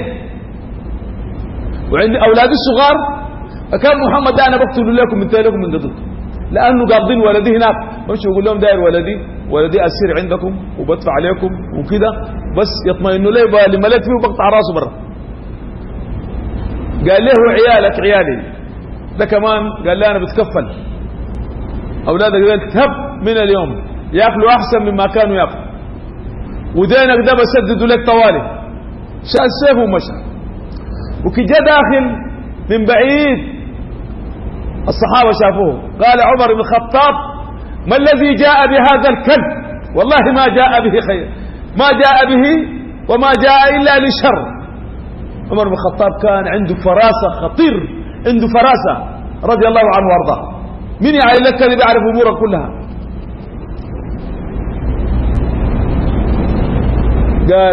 وعندي أولادي الصغار فكان محمد ده أنا بقتل لكم من تالكم من ضدكم، لأنه قابضين ولدي هناك، مش يقول لهم داير ولدي أسير عندكم وبدفع عليكم وكده، بس يطمئنوا لي لما لقيت فيه وبقطع راسه برا. قال له عيالك عيالي، ده كمان قال لي أنا بتكفل أولادك قال تهب من اليوم يأكلوا أحسن مما كانوا يأكلوا، ودينك ده بسددوا لك طوالي. شال السيف ومشى. وكجا داخل من بعيد الصحابة شافوه، قال عمر بن الخطاب ما الذي جاء بهذا الكلب؟ والله ما جاء به خير، ما جاء به وما جاء إلا لشر. عمر بن الخطاب كان عنده فراسة خطير، عنده فراسة رضي الله عنه وارضاه. من يعني لك اللي بيعرف أمورك كلها؟ قال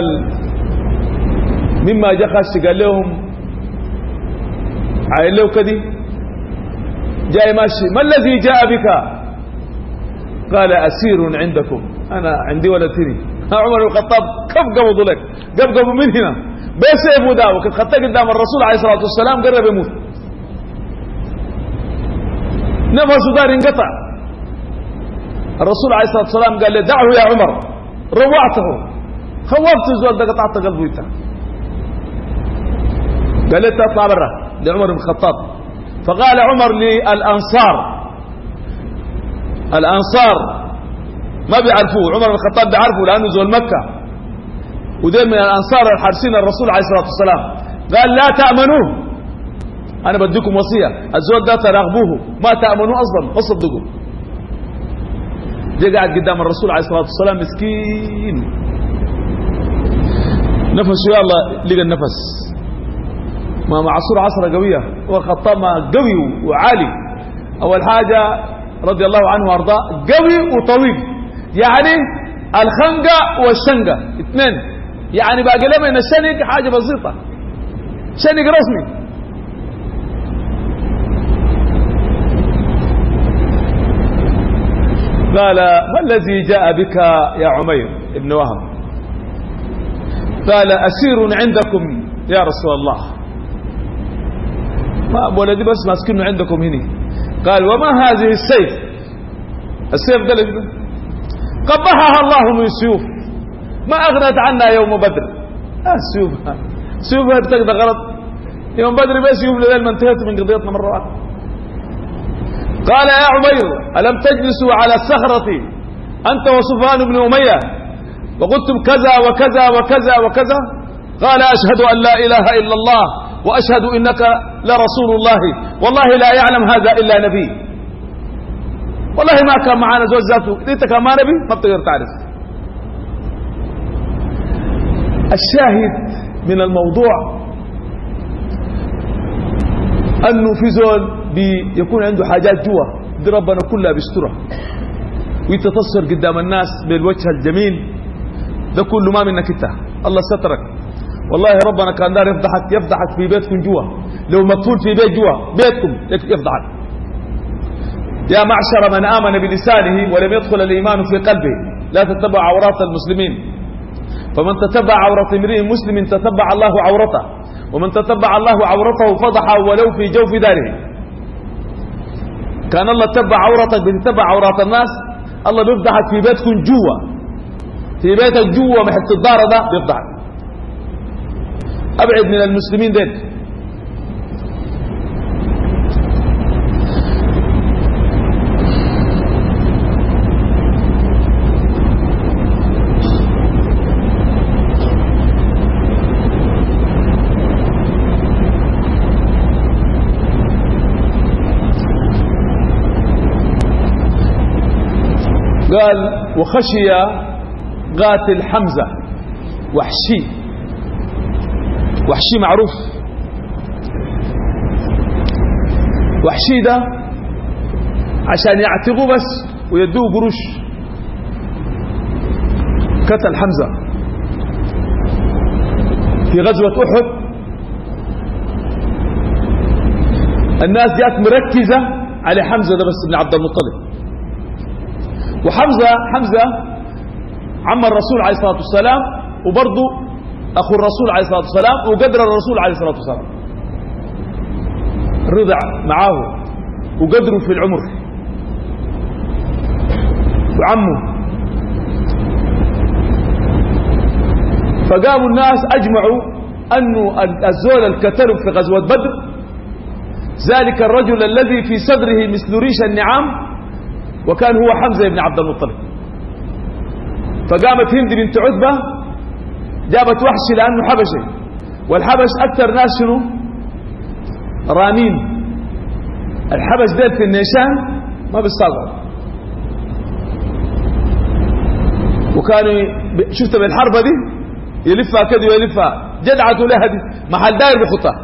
مما جاء خش قال لهم عائل له كدي جاي ماشي، ما الذي جاء بك؟ قال أسير عندكم، أنا عندي ولا تري. عمر بن الخطاب كف قبضوا لك، قبضوا من هنا بسيفه ده، وكنت خدت قدام الرسول عليه الصلاة والسلام قرب يموت، نفسه دار انقطع. الرسول عليه الصلاة والسلام قال له دعه يا عمر، روعته، خوفت الزول ده قطعت قلبه انت. قال له اطلع برا لعمر بن الخطاب. فقال عمر للأنصار، الأنصار ما بيعرفوه، عمر بن الخطاب بيعرفه لأنه زول مكة، ودول من الأنصار الحارسين الرسول عليه الصلاة والسلام. قال لا تأمنوه، أنا بديكم وصية، الزول ده تراقبوه، ما تأمنوه أصلا، ما تصدقوه. جاء قاعد قدام الرسول عليه الصلاة والسلام مسكين، نفسه يا الله لقى النفس، ما معصور عصرة قوية، والخطاب قوي وعالي. أول حاجة رضي الله عنه وارضاه قوي وطويل، يعني الخنقة والشنقة اثنين، يعني باقي له من الشنق حاجة بسيطة، شنق رسمي. قال ما الذي جاء بك يا عمير ابن وهب؟ قال أسير عندكم يا رسول الله، ما ولدي بس ماسكينه عندكم هنا. قال وما هذه السيف؟ السيف ده قبحها الله من سيوف ما أغنت عنا يوم بدر. السيوف سيوف بتقدر غلط، يوم بدر بس سيوف لذلك ما انتهت من قضيتنا مرة واحدة. قال يا عمير ألم تجلسوا على الصخرة أنت وسفيان بن أمية وقلتم كذا وكذا وكذا وكذا؟ قال أشهد أن لا إله إلا الله وأشهد إنك لرسول الله، والله لا يعلم هذا إلا نبي، والله ما كان معنا زوج ذاته، انت كان ما نبي ما بتقدر تعرف. الشاهد من الموضوع أنه في زول بيكون عنده حاجات جوا دي ربنا كلها بيسترها، ويتتصر قدام الناس بالوجه الجميل ده كله ما منك انت، الله سترك. والله ربنا كان دار يفضحك في بيتكم جوا، لو مقتول في بيت جوا بيتكم يفضحك. يا معشر من آمن بلسانه ولم يدخل الإيمان في قلبه لا تتبع عورات المسلمين، فمن تتبع عورة امرئ مسلم تتبع الله عورته، ومن تتبع الله عورته فضحه ولو في جوف داره. كان الله تتبع عورتك بتتبع عورات الناس، الله بيفضحك في بيتكم جوا، في بيتك جوا محل الدار ده بيفضحك. ابعد من المسلمين دين. قال وخشي قاتل حمزة وحشي، وحشي معروف، وحشي ده عشان يعتقوا بس ويدوه قروش، قتل حمزة في غزوة أحد. الناس جات مركزة على حمزة ده بس بن عبد المطلب، وحمزة عم الرسول عليه الصلاة والسلام، وبرضه أخو الرسول عليه الصلاة والسلام، وقدر الرسول عليه الصلاة والسلام رضع معاه وقدره في العمر، وعمه. فقاموا الناس أجمعوا أنه الزول الكتلب في غزوة بدر ذلك الرجل الذي في صدره مثل ريش النعام، وكان هو حمزة بن عبد المطلب. فقامت هند بنت عتبة جابت وحش لأنه حبشي، والحبش أكثر ناس شنو رامين. الحبش ديل في النيشان ما بيصطادوا، وكانوا شفت بالحربة دي يلفها كده ويلفها جدعته لها دي محل داير بخطها.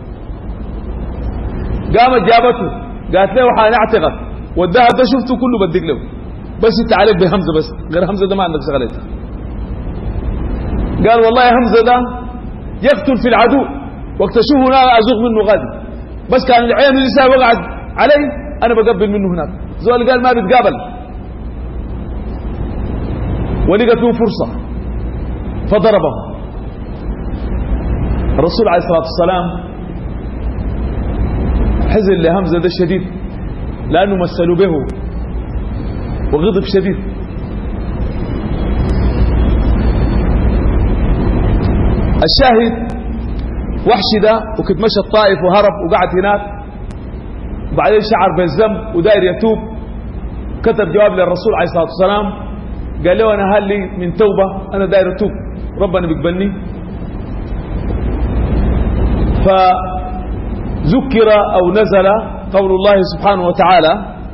قامت جابته قالت له حنعتقك، والذهب ده شفته كله بدق له، بس انت عليك بهمزه، بس غير همزه ده ما عندك شغلتها. قال والله يا همزه ده يقتل في العدو، واكتشفه هنا ازوغ منه غادي، بس كان العين لسه وقعت علي انا بقبل منه هناك. زول قال ما بيتقابل، ولقت له فرصه فضربه. الرسول عليه الصلاه والسلام حزن لهمزه ده شديد لانه مثلوا به وغضب شديد. الشاهد وحشي ده وكنت مشى الطائف وهرب وقعد هناك، وبعدين شعر بالذنب وداير يتوب، كتب جواب للرسول عليه الصلاه والسلام قال له انا هل لي من توبه، انا داير اتوب ربنا بيقبلني. فذكر او نزل قول الله سبحانه وتعالى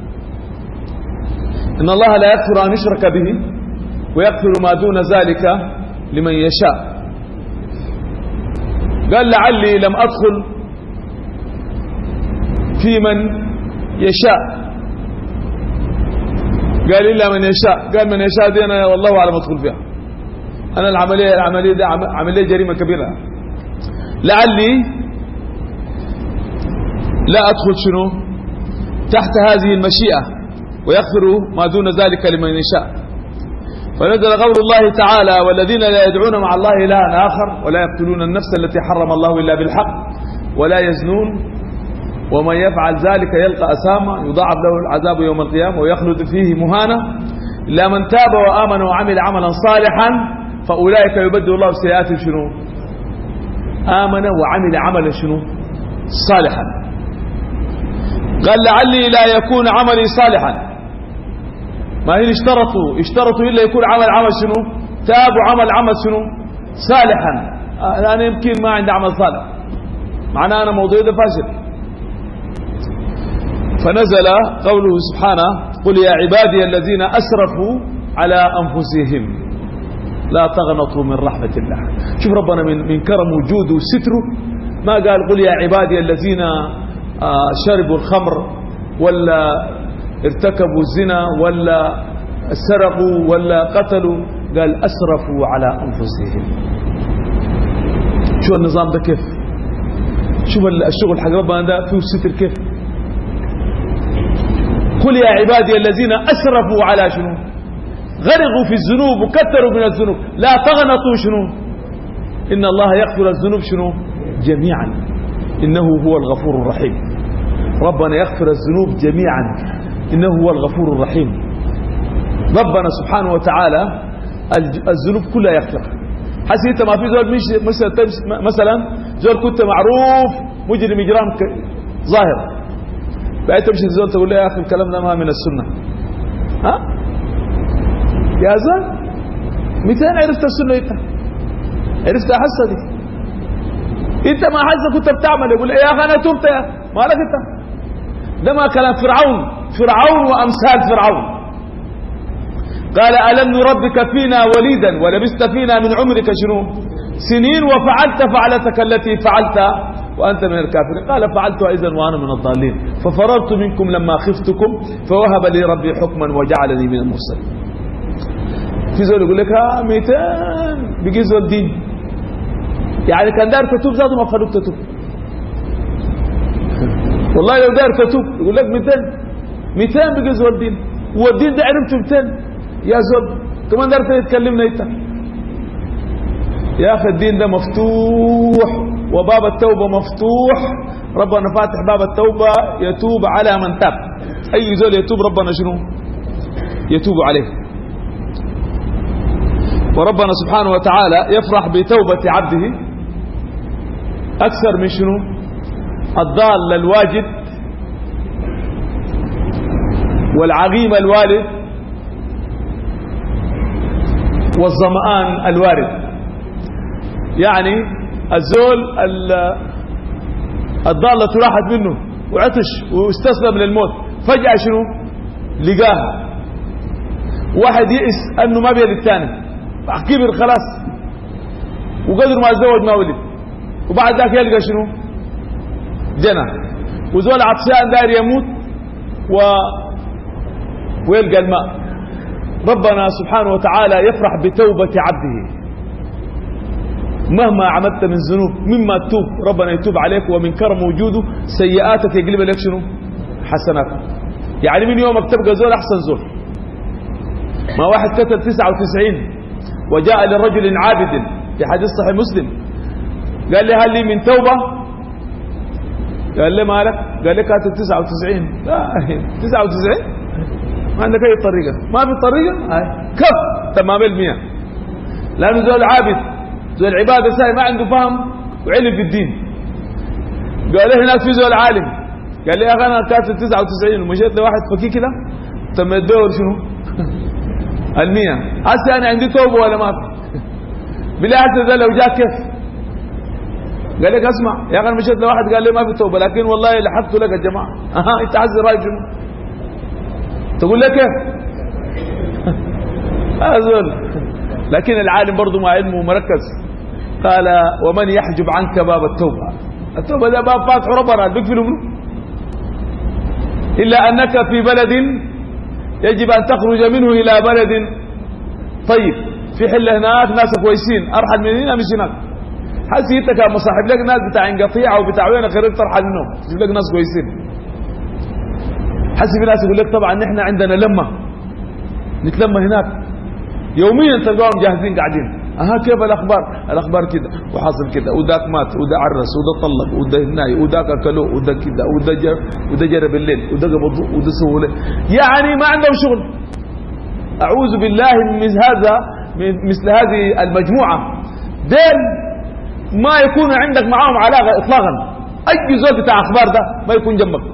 ان الله لا يغفر ان يشرك به ويغفر ما دون ذلك لمن يشاء. قال لعلي لم ادخل في من يشاء، قال الا من يشاء، قال من يشاء دي انا والله اعلم ادخل فيها، انا العمليه دي عمليه جريمه كبيره، لعلي لا ادخل شنو تحت هذه المشيئه ويغفر ما دون ذلك لمن يشاء. فنزل قول الله تعالى والذين لا يدعون مع الله إلها آخر ولا يقتلون النفس التي حرم الله إلا بالحق ولا يزنون ومن يفعل ذلك يلقى أثاما يضاعف له العذاب يوم القيامة ويخلد فيه مهانا إلا من تاب وآمن وعمل عملا صالحا فأولئك يبدل الله سيئاتهم شنو آمن وعمل عملا شنو صالحا. قال لعلي لا يكون عملي صالحا، ما هي اشترطوا إلا يكون عمل شنو تاب وعمل عمل شنو صالحا. أنا يمكن ما عندي عمل صالح، معناه أنا موضوعي ده فاشل. فنزل قوله سبحانه قل يا عبادي الذين أسرفوا على أنفسهم لا تغنطوا من رحمة الله. شوف ربنا من كرم وجوده وستره ما قال قل يا عبادي الذين شربوا الخمر ولا ارتكبوا الزنا ولا سرقوا ولا قتلوا، قال أسرفوا على أنفسهم. شو النظام ده كيف؟ شوف الشغل حق ربنا ده فيه ستر كيف. قل يا عبادي الذين أسرفوا على شنو غرقوا في الذنوب وكثروا من الذنوب لا تغنطوا شنو إن الله يغفر الذنوب شنو جميعا إنه هو الغفور الرحيم. ربنا يغفر الذنوب جميعا إنه هو الغفور الرحيم. ربنا سبحانه وتعالى الذنوب كلها يغفرها. حسي انت ما في زول مثلا زول كنت معروف مجرم اجرام ظاهر، بقى تمشي الزول تقول له يا اخي الكلام ده ما من السنه، ها يا زول 200 عرفت السنه، انت عرفتها حسه دي، انت ما حسه كنت بتعمل يقول يا اخي انا تبت يا مالك انت. ده ما كلام فرعون وامثال فرعون. قال ألم نربك فينا وليدا ولبست فينا من عمرك شنو سنين وفعلت فعلتك التي فعلت وأنت من الكافرين. قال فعلتها إذا وأنا من الضالين ففررت منكم لما خفتكم فوهب لي ربي حكما وجعلني من المرسلين. في زول يقول لك 200 بيجي زول دين، يعني كان دار تتوب ذاته ما خلوك تتوب. والله لو دار تتوب يقول لك 200 بيجي زول دين، والدين ده عرفته 200 يا زول كمان دارت يتكلمنا انت يا اخي. الدين ده مفتوح وباب التوبه مفتوح، ربنا فاتح باب التوبه يتوب على من تاب. اي زول يتوب ربنا شنو يتوب عليه. وربنا سبحانه وتعالى يفرح بتوبه عبده أكثر من شنو؟ الضال الواجد والعقيم الوالد والظمآن الوارد. يعني الزول الضالة راحت منه وعطش واستسلم للموت، فجأة شنو؟ لقاها. واحد يئس أنه ما بيلد الثاني، كبر خلاص وقدر ما تزوج ما ولد، وبعد ذاك يلقى شنو؟ جنى. وزول عطشان داير يموت ويلقى الماء. ربنا سبحانه وتعالى يفرح بتوبة عبده مهما عملت من ذنوب، مما تتوب ربنا يتوب عليك، ومن كرم وجوده سيئاتك يقلب لك شنو؟ حسنات. يعني من يومك تبقى زول أحسن زول. ما واحد قتل 99 وجاء لرجل عابد في حديث صحيح مسلم قال لي هل لي من توبة؟ قال لي مالك؟ قال لي قاتل 99. لا 99 ما عندك أي طريقة، ما في طريقة كف تمام 100. لأنه زول عابد، زول العبادة ساي ما عنده فهم وعلم في الدين. قال لي هناك في زول عالم، قال لي يا أخي أنا كاتب 99 ومشيت لواحد فكي كده تم الدور شنو 100. هسه أنا عندي توبة ولا ما في؟ بالله هسه ده لو جاء كيف؟ قال لك اسمع يا أخي أنا مشيت لواحد قال لي ما في توبة، لكن والله لحقت لك يا جماعة. أنت عايز رأيك شنو؟ تقول لك كيف؟ زول. لكن العالم برضه مع علمه مركز قال ومن يحجب عنك باب التوبة؟ التوبة ده باب فاتح ربنا بيقفله منه، إلا أنك في بلد يجب أن تخرج منه إلى بلد طيب، في حلة هناك ناس كويسين أرحل من هنا مش هناك. حسي أنت كان مصاحب لك ناس بتاع انقطيع أو بتاع وين خريج ترحل منهم، تجيب لك ناس كويسين. حسي في ناس يقول لك طبعا نحن عندنا لمة نتلمى هناك يوميا تلقاهم جاهزين قاعدين. كيف الأخبار؟ الأخبار كده وحاصل كده، وذاك مات وده عرس وده طلق وده هناي وذاك أكلوه وده كده وده جرى بالليل وده قبض وده سهولة. يعني ما عندهم شغل. أعوذ بالله من مثل هذه المجموعة دين ما يكون عندك معهم علاقة إطلاقا. أي زول بتاع أخبار ده ما يكون جنبك.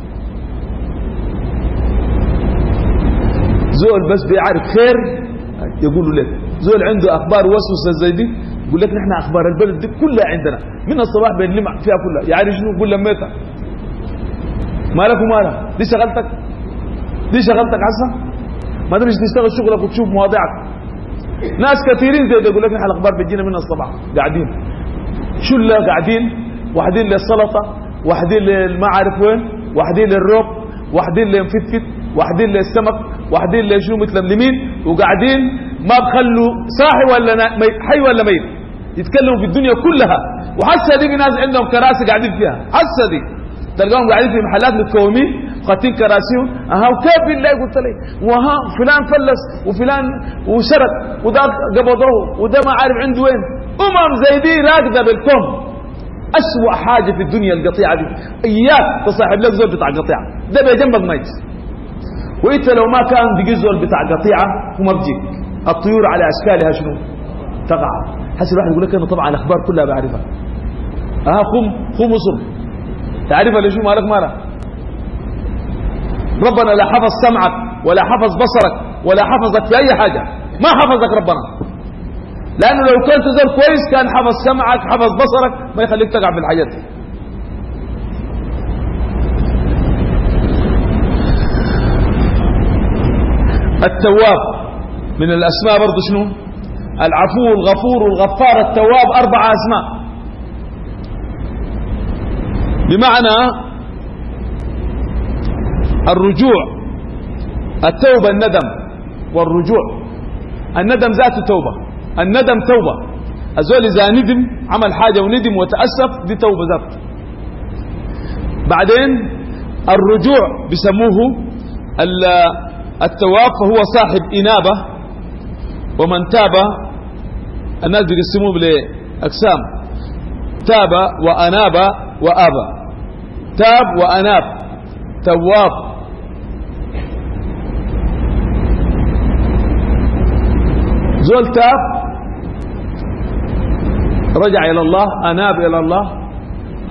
زول بس بيعرف خير يقولوا لك، زول عنده اخبار وسوسه زي دي يقول لك نحن اخبار البلد دي كلها عندنا من الصباح بنلمع فيها كلها. يعني شنو؟ كلها ميته. مالك ومالها؟ دي شغلتك؟ دي شغلتك عسى؟ ما تمشي تشتغل شغلك وتشوف مواضيعك. ناس كثيرين زي ده يقول لك نحن الاخبار بتجينا من الصباح قاعدين شله قاعدين، واحدين للسلطه، واحدين ما عارف وين، واحدين للروب، واحدين لمفتفت، واحدين للسمك، واحدين لشنو متلملمين، وقاعدين ما بخلوا صاحي ولا حي ولا ميت يتكلموا في الدنيا كلها. وحسه دي ناس عندهم كراسي قاعدين فيها، حسه دي تلقاهم قاعدين في محلات متكومين خاطين كراسيهم. وكيف بالله قلت لي فلان فلس وفلان وسرق وده قبضوه وده ما عارف عنده وين. زي دي راكده بالكم. أسوأ حاجة في الدنيا القطيعة دي. إياك تصاحب لك زول بتاع قطيعة، ده بجنبك ميت. وإنت لو ما كان بيجي زول بتاع قطيعة وما بجيك. الطيور على أشكالها شنو؟ تقع. حسب واحد يقول لك أنا طبعا الأخبار كلها بعرفها. خم وصل تعرفها ليش مالك مالك؟ ربنا لا حفظ سمعك ولا حفظ بصرك ولا حفظك في أي حاجة. ما حفظك ربنا، لأنه لو كنت زول كويس كان حفظ سمعك حفظ بصرك ما يخليك تقع في الحاجات دي. التواب من الأسماء برضو شنو؟ العفو الغفور الغفار التواب 4 أسماء. بمعنى الرجوع، التوبة الندم والرجوع. الندم ذاته توبة، الندم توبة. الزول إذا ندم عمل حاجة وندم وتأسف دي توبة ذاته. بعدين الرجوع بسموه التواب، فهو صاحب إنابة. ومن تاب الناس بيقسموه لأقسام: تاب وأناب وآبى. تاب وأناب، تواب. زول تاب رجع إلى الله، أناب إلى الله،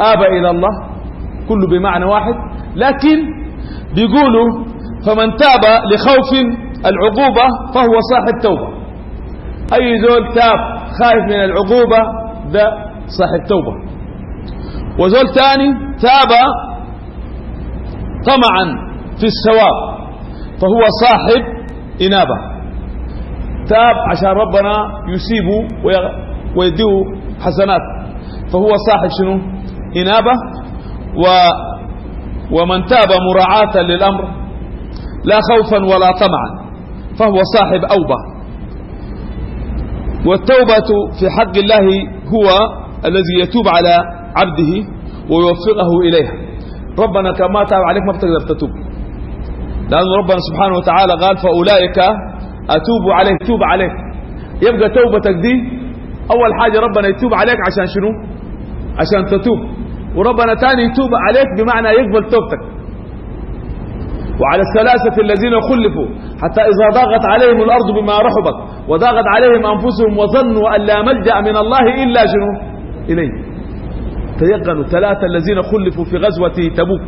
آب إلى الله، كله بمعنى واحد. لكن بيقولوا فمن تاب لخوف العقوبة فهو صاحب توبة. أي زول تاب خايف من العقوبة ده صاحب توبة. وزول تاني تاب طمعا في الثواب فهو صاحب إنابة، تاب عشان ربنا يسيبه ويديه حسنات فهو صاحب شنو؟ إنابة. ومن تاب مراعاة للأمر لا خوفا ولا طمعا فهو صاحب أوبة. والتوبة في حق الله هو الذي يتوب على عبده ويوفقه إليها. ربنا كما تاب عليك ما بتقدر تتوب، لأن ربنا سبحانه وتعالى قال فأولئك أتوب عليك، توب عليك. يبقى توبتك دي أول حاجة ربنا يتوب عليك عشان شنو؟ عشان تتوب. وربنا تاني يتوب عليك بمعنى يقبل توبتك. وعلى الثلاثة الذين خلفوا حتى إذا ضاقت عليهم الأرض بما رحبت وضاقت عليهم أنفسهم وظنوا أن لا ملجأ من الله إلا شنو؟ إليه. تيقنوا ثلاثة الذين خلفوا في غزوة تبوك.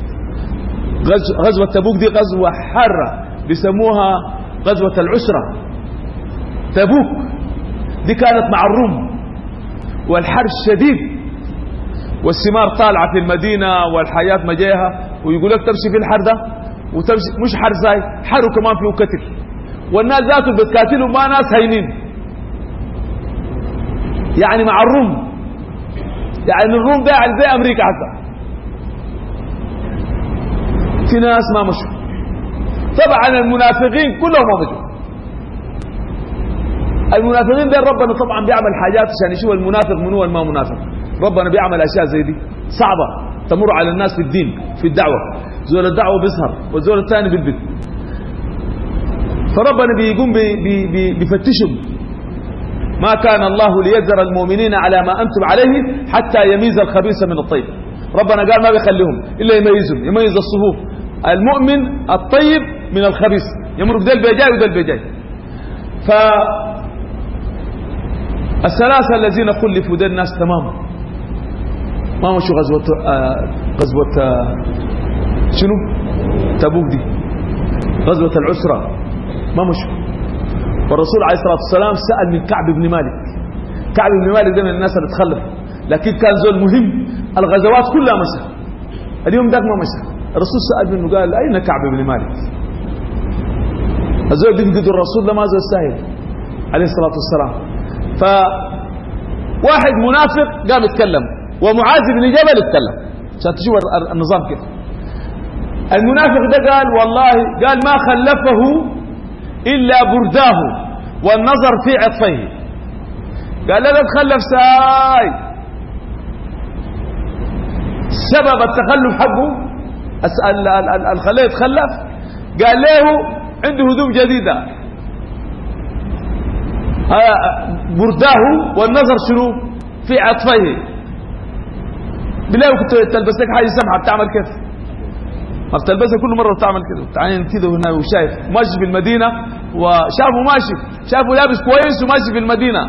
غزوة تبوك دي غزوة حارة بيسموها غزوة العسرة. تبوك دي كانت مع الروم والحر شديد والثمار طالعة في المدينة والحياة مجاها، ويقول لك تمشي في الحر ده وتمشي مش حر زي حر كمان فيه قتل، والناس ذاته بتقاتلوا ما ناس هينين. يعني مع الروم، يعني الروم ده زي أمريكا حتى. في ناس ما مشوا. طبعا المنافقين كلهم ما مشوا. المنافقين ده ربنا طبعا بيعمل حاجات عشان يشوف المنافق من هو الما منافق. ربنا بيعمل أشياء زي دي صعبة تمر على الناس في الدين في الدعوة. زول الدعوة بيسهر والزول الثاني بالبيت. فربنا بيقوم بيفتشهم. ما كان الله ليذر المؤمنين على ما أنتم عليه حتى يميز الخبيث من الطيب. ربنا قال ما بيخليهم إلا يميزهم، يميز الصفوف المؤمن الطيب من الخبيث، يمرق ده البيجاي وده البيجاي. الثلاثة الذين خلفوا ده الناس تمام ما مشوا غزوة شنو؟ تبوك دي غزوة العسرة ما مشوا. والرسول عليه الصلاة والسلام سأل من كعب بن مالك. كعب بن مالك ده من الناس اللي تخلف، لكن كان زول مهم. الغزوات كلها مشى، اليوم ذاك ما مشى. الرسول سأل منه قال أين كعب بن مالك؟ الزول بيفقد الرسول لما زول ساهل عليه الصلاة والسلام. فواحد منافق قام يتكلم ومعاذ بن جبل اتكلم عشان تشوف النظام كيف. المنافق ده قال والله قال ما خلفه إلا برداه والنظر في عطفيه. قال لا تخلف ساي. سبب التخلف حقه الخليه يتخلف قال له عنده هدوم جديدة برداه والنظر شنو في عطفيه. بالله كنت تلبس لك حاجة سمحة بتعمل كيف؟ ما بتلبسها كل مرة بتعمل كده تعين كده هنا وشايف ماشي في المدينة وشافه ماشي شافه لابس كويس وماشي في المدينة.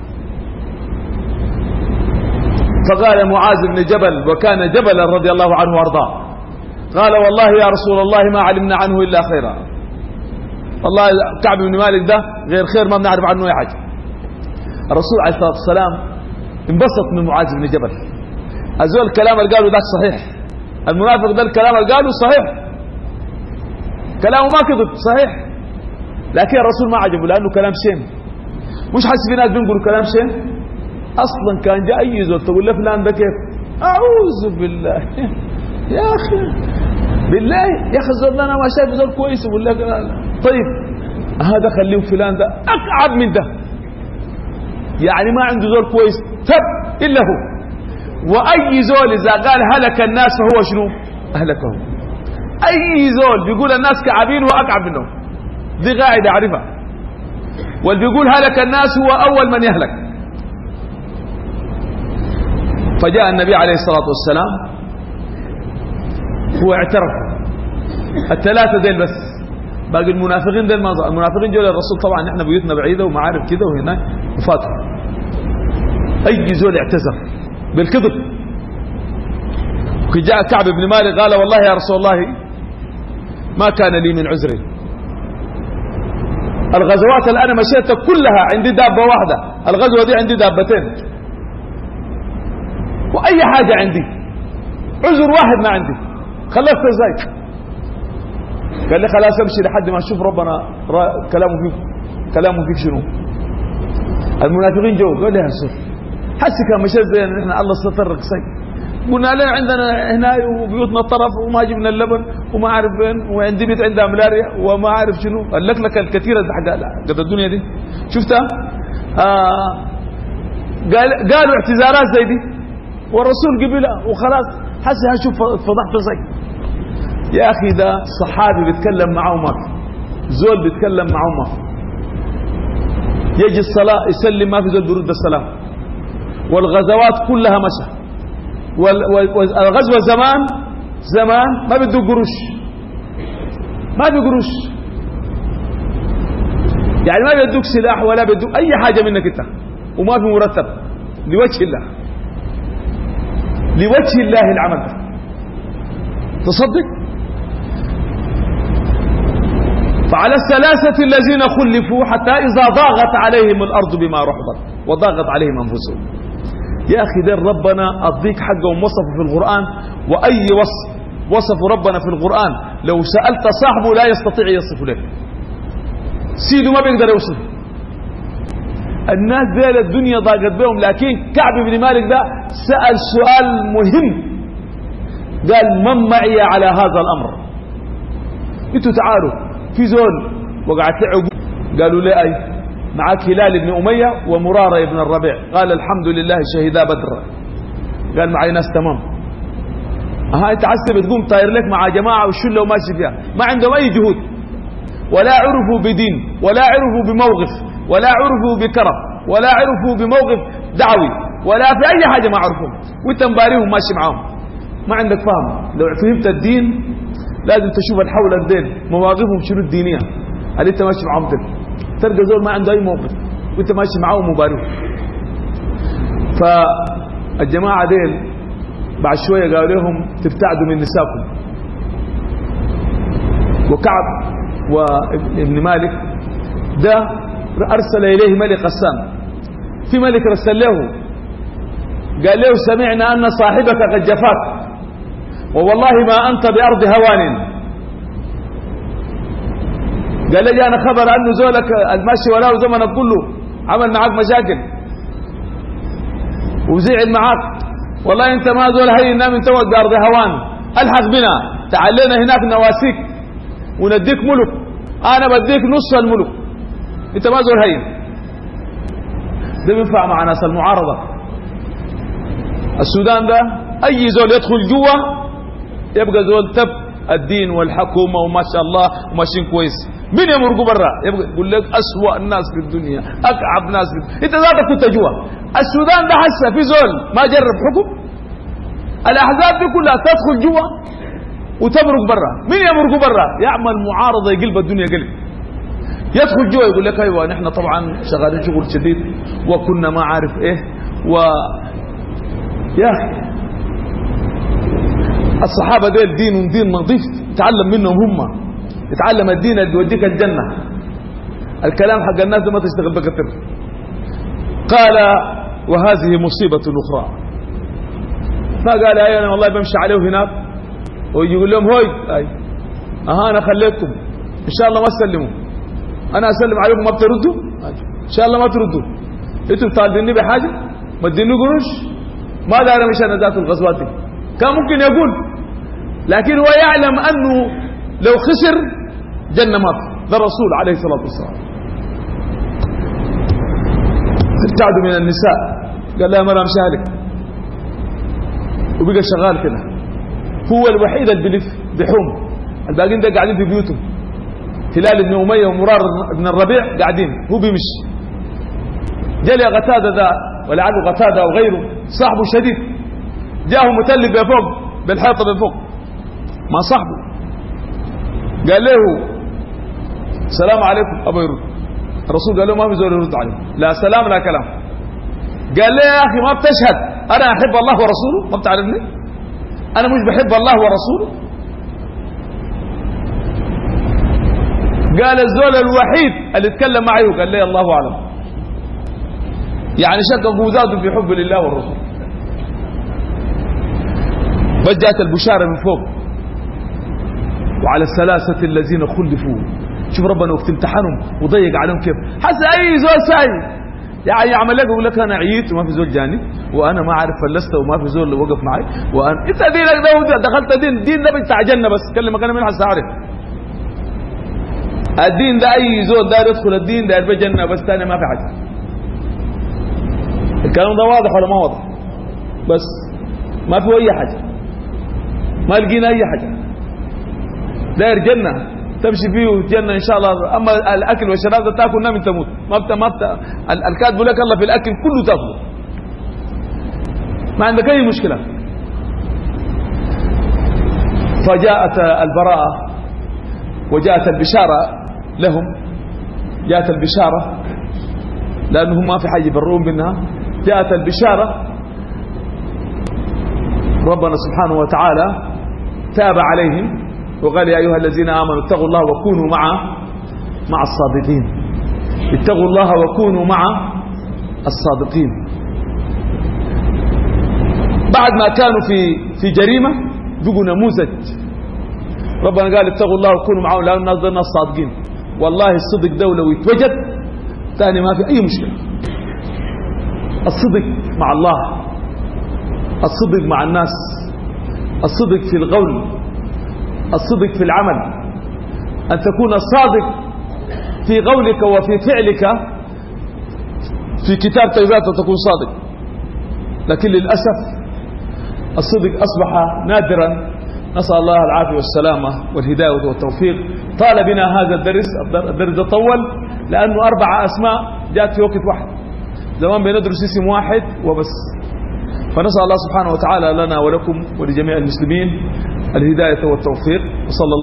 فقال معاذ بن جبل وكان جبلا رضي الله عنه وارضاه قال والله يا رسول الله ما علمنا عنه إلا خيرا. والله كعب بن مالك ده غير خير ما بنعرف عنه أي حاجة. الرسول عليه الصلاة والسلام انبسط من معاذ بن جبل. أزول الكلام اللي قاله ذاك صحيح. المنافق ده الكلام اللي قاله صحيح، كلامه ما كذب صحيح، لكن الرسول ما عجبه لأنه كلام شين. مش حاسس في ناس بينقلوا كلام شين أصلا. كان جاء أي زول تقول له فلان ده كيف؟ أعوذ بالله يا أخي بالله يا أخي الزول أنا ما شايف زول كويس يقول لك طيب هذا خليه فلان ده أقعد من ده، يعني ما عنده زول كويس تب إلا هو. وأي زول إذا قال هلك الناس فهو شنو؟ أهلكهم. أي زول بيقول الناس كعبين وأكعب منهم دي قاعدة أعرفها. واللي بيقول هلك الناس هو أول من يهلك. فجاء النبي عليه الصلاة والسلام هو اعترف الثلاثة ديل بس، باقي المنافقين ديل ما ظهر. المنافقين جوا للرسول طبعا احنا بيوتنا بعيدة ومعارف كده وهناك وفاتوا. أي زول اعتذر بالكذب جاء كعب بن مالك قال والله يا رسول الله ما كان لي من عذري، الغزوات اللي أنا مشيتها كلها عندي دابة واحدة، الغزوة دي عندي دابتين، وأي حاجة عندي، عذر واحد ما عندي، خلصت ازاي؟ قال لي خلاص امشي لحد ما اشوف ربنا كلامه فيك شنو. المنافقين جو قال لي هسه حسي كان مشيت زي احنا الله ستر قصي، قلنا له عندنا هنا وبيوتنا الطرف وما جبنا اللبن وما عارف وين، وعندي بيت عندها ملاريا وما عارف شنو، اللكلكه الكثيره قد الدنيا دي شفتها. قالوا اعتذارات زي دي والرسول قبلها وخلاص، حسي هشوف فضحت زي. يا اخي ده صحابي بيتكلم معه ما في، زول بيتكلم معه ما في، يجي الصلاه يسلم ما في زول بيرد السلام، والغزوات كلها مشى، والغزوه زمان ما بده قروش، ما بده قروش، يعني ما بيدوك سلاح ولا بيدوك اي حاجه منك انت، وما في مرتب، لوجه الله، لوجه الله العمل ده، تصدق. فعلى الثلاثة الذين خلفوا حتى إذا ضاغت عليهم الأرض بما رحبت وضاغت عليهم أنفسهم. يا أخي ده ربنا أضيك حقهم وصفه في القرآن، وأي وصف ربنا في القرآن لو سألت صاحبه لا يستطيع يصف لك، سيده ما بيقدر يوصف. الناس ذي الدنيا ضاقت بهم، لكن كعب بن مالك ده سأل سؤال مهم، قال من معي على هذا الأمر؟ انتوا تعالوا في زول وقعت لعب، قالوا لي أي معك هلال بن أمية ومرارة بن الربيع، قال الحمد لله شهدا بدر، قال معي ناس تمام. انت عسى بتقوم طاير لك مع جماعة والشلة وماشي فيها، ما عندهم أي جهود، ولا عرفوا بدين، ولا عرفوا بموقف، ولا عرفوا بكرم، ولا عرفوا بموقف دعوي، ولا في أي حاجة ما عرفهم، وانت مباريهم ماشي معاهم، ما عندك فهم. لو فهمت الدين لازم تشوف الحول الدين مواقفهم شنو الدينية اللي انت ماشي معاهم، تلقى زول ما عنده أي موقف وانت ماشي معاهم مباريهم. فالجماعة ديل بعد شوية قالوا لهم تبتعدوا من نساكم. وكعب وابن مالك ده أرسل إليه ملك غسان، في ملك رسل له قال له سمعنا أن صاحبك قد جفاك، ووالله ما أنت بأرض هوان. قال لي أنا خبر أنه زولك الماشي ولاه زمنك كله عمل معك مشاكل وزعل معك، والله أنت ما زول هي نام انت بأرض هوان، ألحق بنا تعلينا هناك نواسيك ونديك ملك، أنا بديك نص الملك، انت ما زول هين. ده بينفع مع ناس المعارضة. السودان ده أي زول يدخل جوا يبقى زول تب الدين والحكومة وما شاء الله وماشيين كويس، مين يمرقوا برا يبقى يقول لك أسوأ الناس في الدنيا، أكعب ناس في الدنيا. انت ذاتك كنت جوا. السودان ده حسه في زول ما جرب حكم، الأحزاب دي كلها تدخل جوا وتمرق برا، مين يمرقوا برا؟ يعمل معارضة يقلب الدنيا قلب، يدخل جوا يقول لك ايوه نحن طبعا شغالين شغل شديد وكنا ما عارف ايه يا اخي الصحابه ديل دين نظيف، تعلم منهم هم، يتعلم الدين اللي يوديك الجنه. الكلام حق الناس ما تشتغل بكتر. قال وهذه مصيبه اخرى، ما قال انا والله بمشي عليه هناك ويجي يقول لهم هوي انا خليتكم ان شاء الله ما تسلموا، انا اسلم عليكم ما بتردوا ان شاء الله ما تردوا، انتوا بتطالبوني بحاجه ما تديني قروش، ما دار مش انا ذات الغزوات دي. كان ممكن يقول، لكن هو يعلم انه لو خسر جنه مات، ده الرسول عليه الصلاه والسلام. ابتعدوا من النساء، قال لها مرة امشي لك، وبقى شغال كده، هو الوحيد اللي بيلف بحوم، الباقيين ده قاعدين في بيوتهم. هلال بن أمية ومرار بن الربيع قاعدين، هو بيمشي. جالي قتادة ذا ولعله قتادة أو غيره صاحبه شديد، جاءه متلب بفوق بالحيطة بفوق ما صاحبه، قال له السلام عليكم أبو يرد. الرسول قال له ما في زول يرد عليه، لا سلام لا كلام. قال له يا أخي ما بتشهد أنا أحب الله ورسوله؟ ما بتعرفني؟ أنا مش بحب الله ورسوله؟ قال الزول الوحيد اللي اتكلم معي وقال لي الله أعلم، يعني شككوا وزادوا في حب لله والرسول. بس جاءت البشارة من فوق، وعلى الثلاثة الذين خلفوا. شوف ربنا وقت امتحنهم وضيق عليهم كيف. حس أي زول ساي يعني يعمل لك يقول لك أنا عييت وما في زول جاني، وأنا ما عارف فلست وما في زول وقف معي، وأنا أنت دينك ده دخلت دين ده بتاع جنة بس كلمك أنا من حس أعرف الدين ده. أي زول دار يدخل الدين ده بجنة بس ثاني ما في حاجة. الكلام ده واضح ولا ما واضح؟ بس ما في أي حاجة، ما لقينا أي حاجة. داير جنة تمشي فيه جنة إن شاء الله. أما الأكل والشراب ده تاكل نام تموت. ما الكاتب لك الله في الأكل كله تاكله، ما عندك أي مشكلة. فجاءت البراءة وجاءت البشارة لهم. جاءت البشارة لأنهم ما في حاجة يبرون منها. جاءت البشارة، ربنا سبحانه وتعالى تاب عليهم وقال يا أيها الذين آمنوا اتقوا الله وكونوا مع الصادقين. اتقوا الله وكونوا مع الصادقين. بعد ما كانوا في جريمة بقوا نموذج. ربنا قال اتقوا الله وكونوا معه لأن نظرنا الصادقين. والله الصدق ده لو يتوجد ثاني ما في أي مشكلة. الصدق مع الله، الصدق مع الناس، الصدق في القول، الصدق في العمل. أن تكون صادق في قولك وفي فعلك. في كتاب ذاته تكون صادق، لكن للأسف الصدق أصبح نادرا. نسأل الله العافية والسلامة والهداية والتوفيق. طال بنا هذا الدرس طول لأنه 4 أسماء جاءت في وقت واحد. زمان بندرس اسم واحد وبس. فنسأل الله سبحانه وتعالى لنا ولكم ولجميع المسلمين الهداية والتوفيق. وصلى الله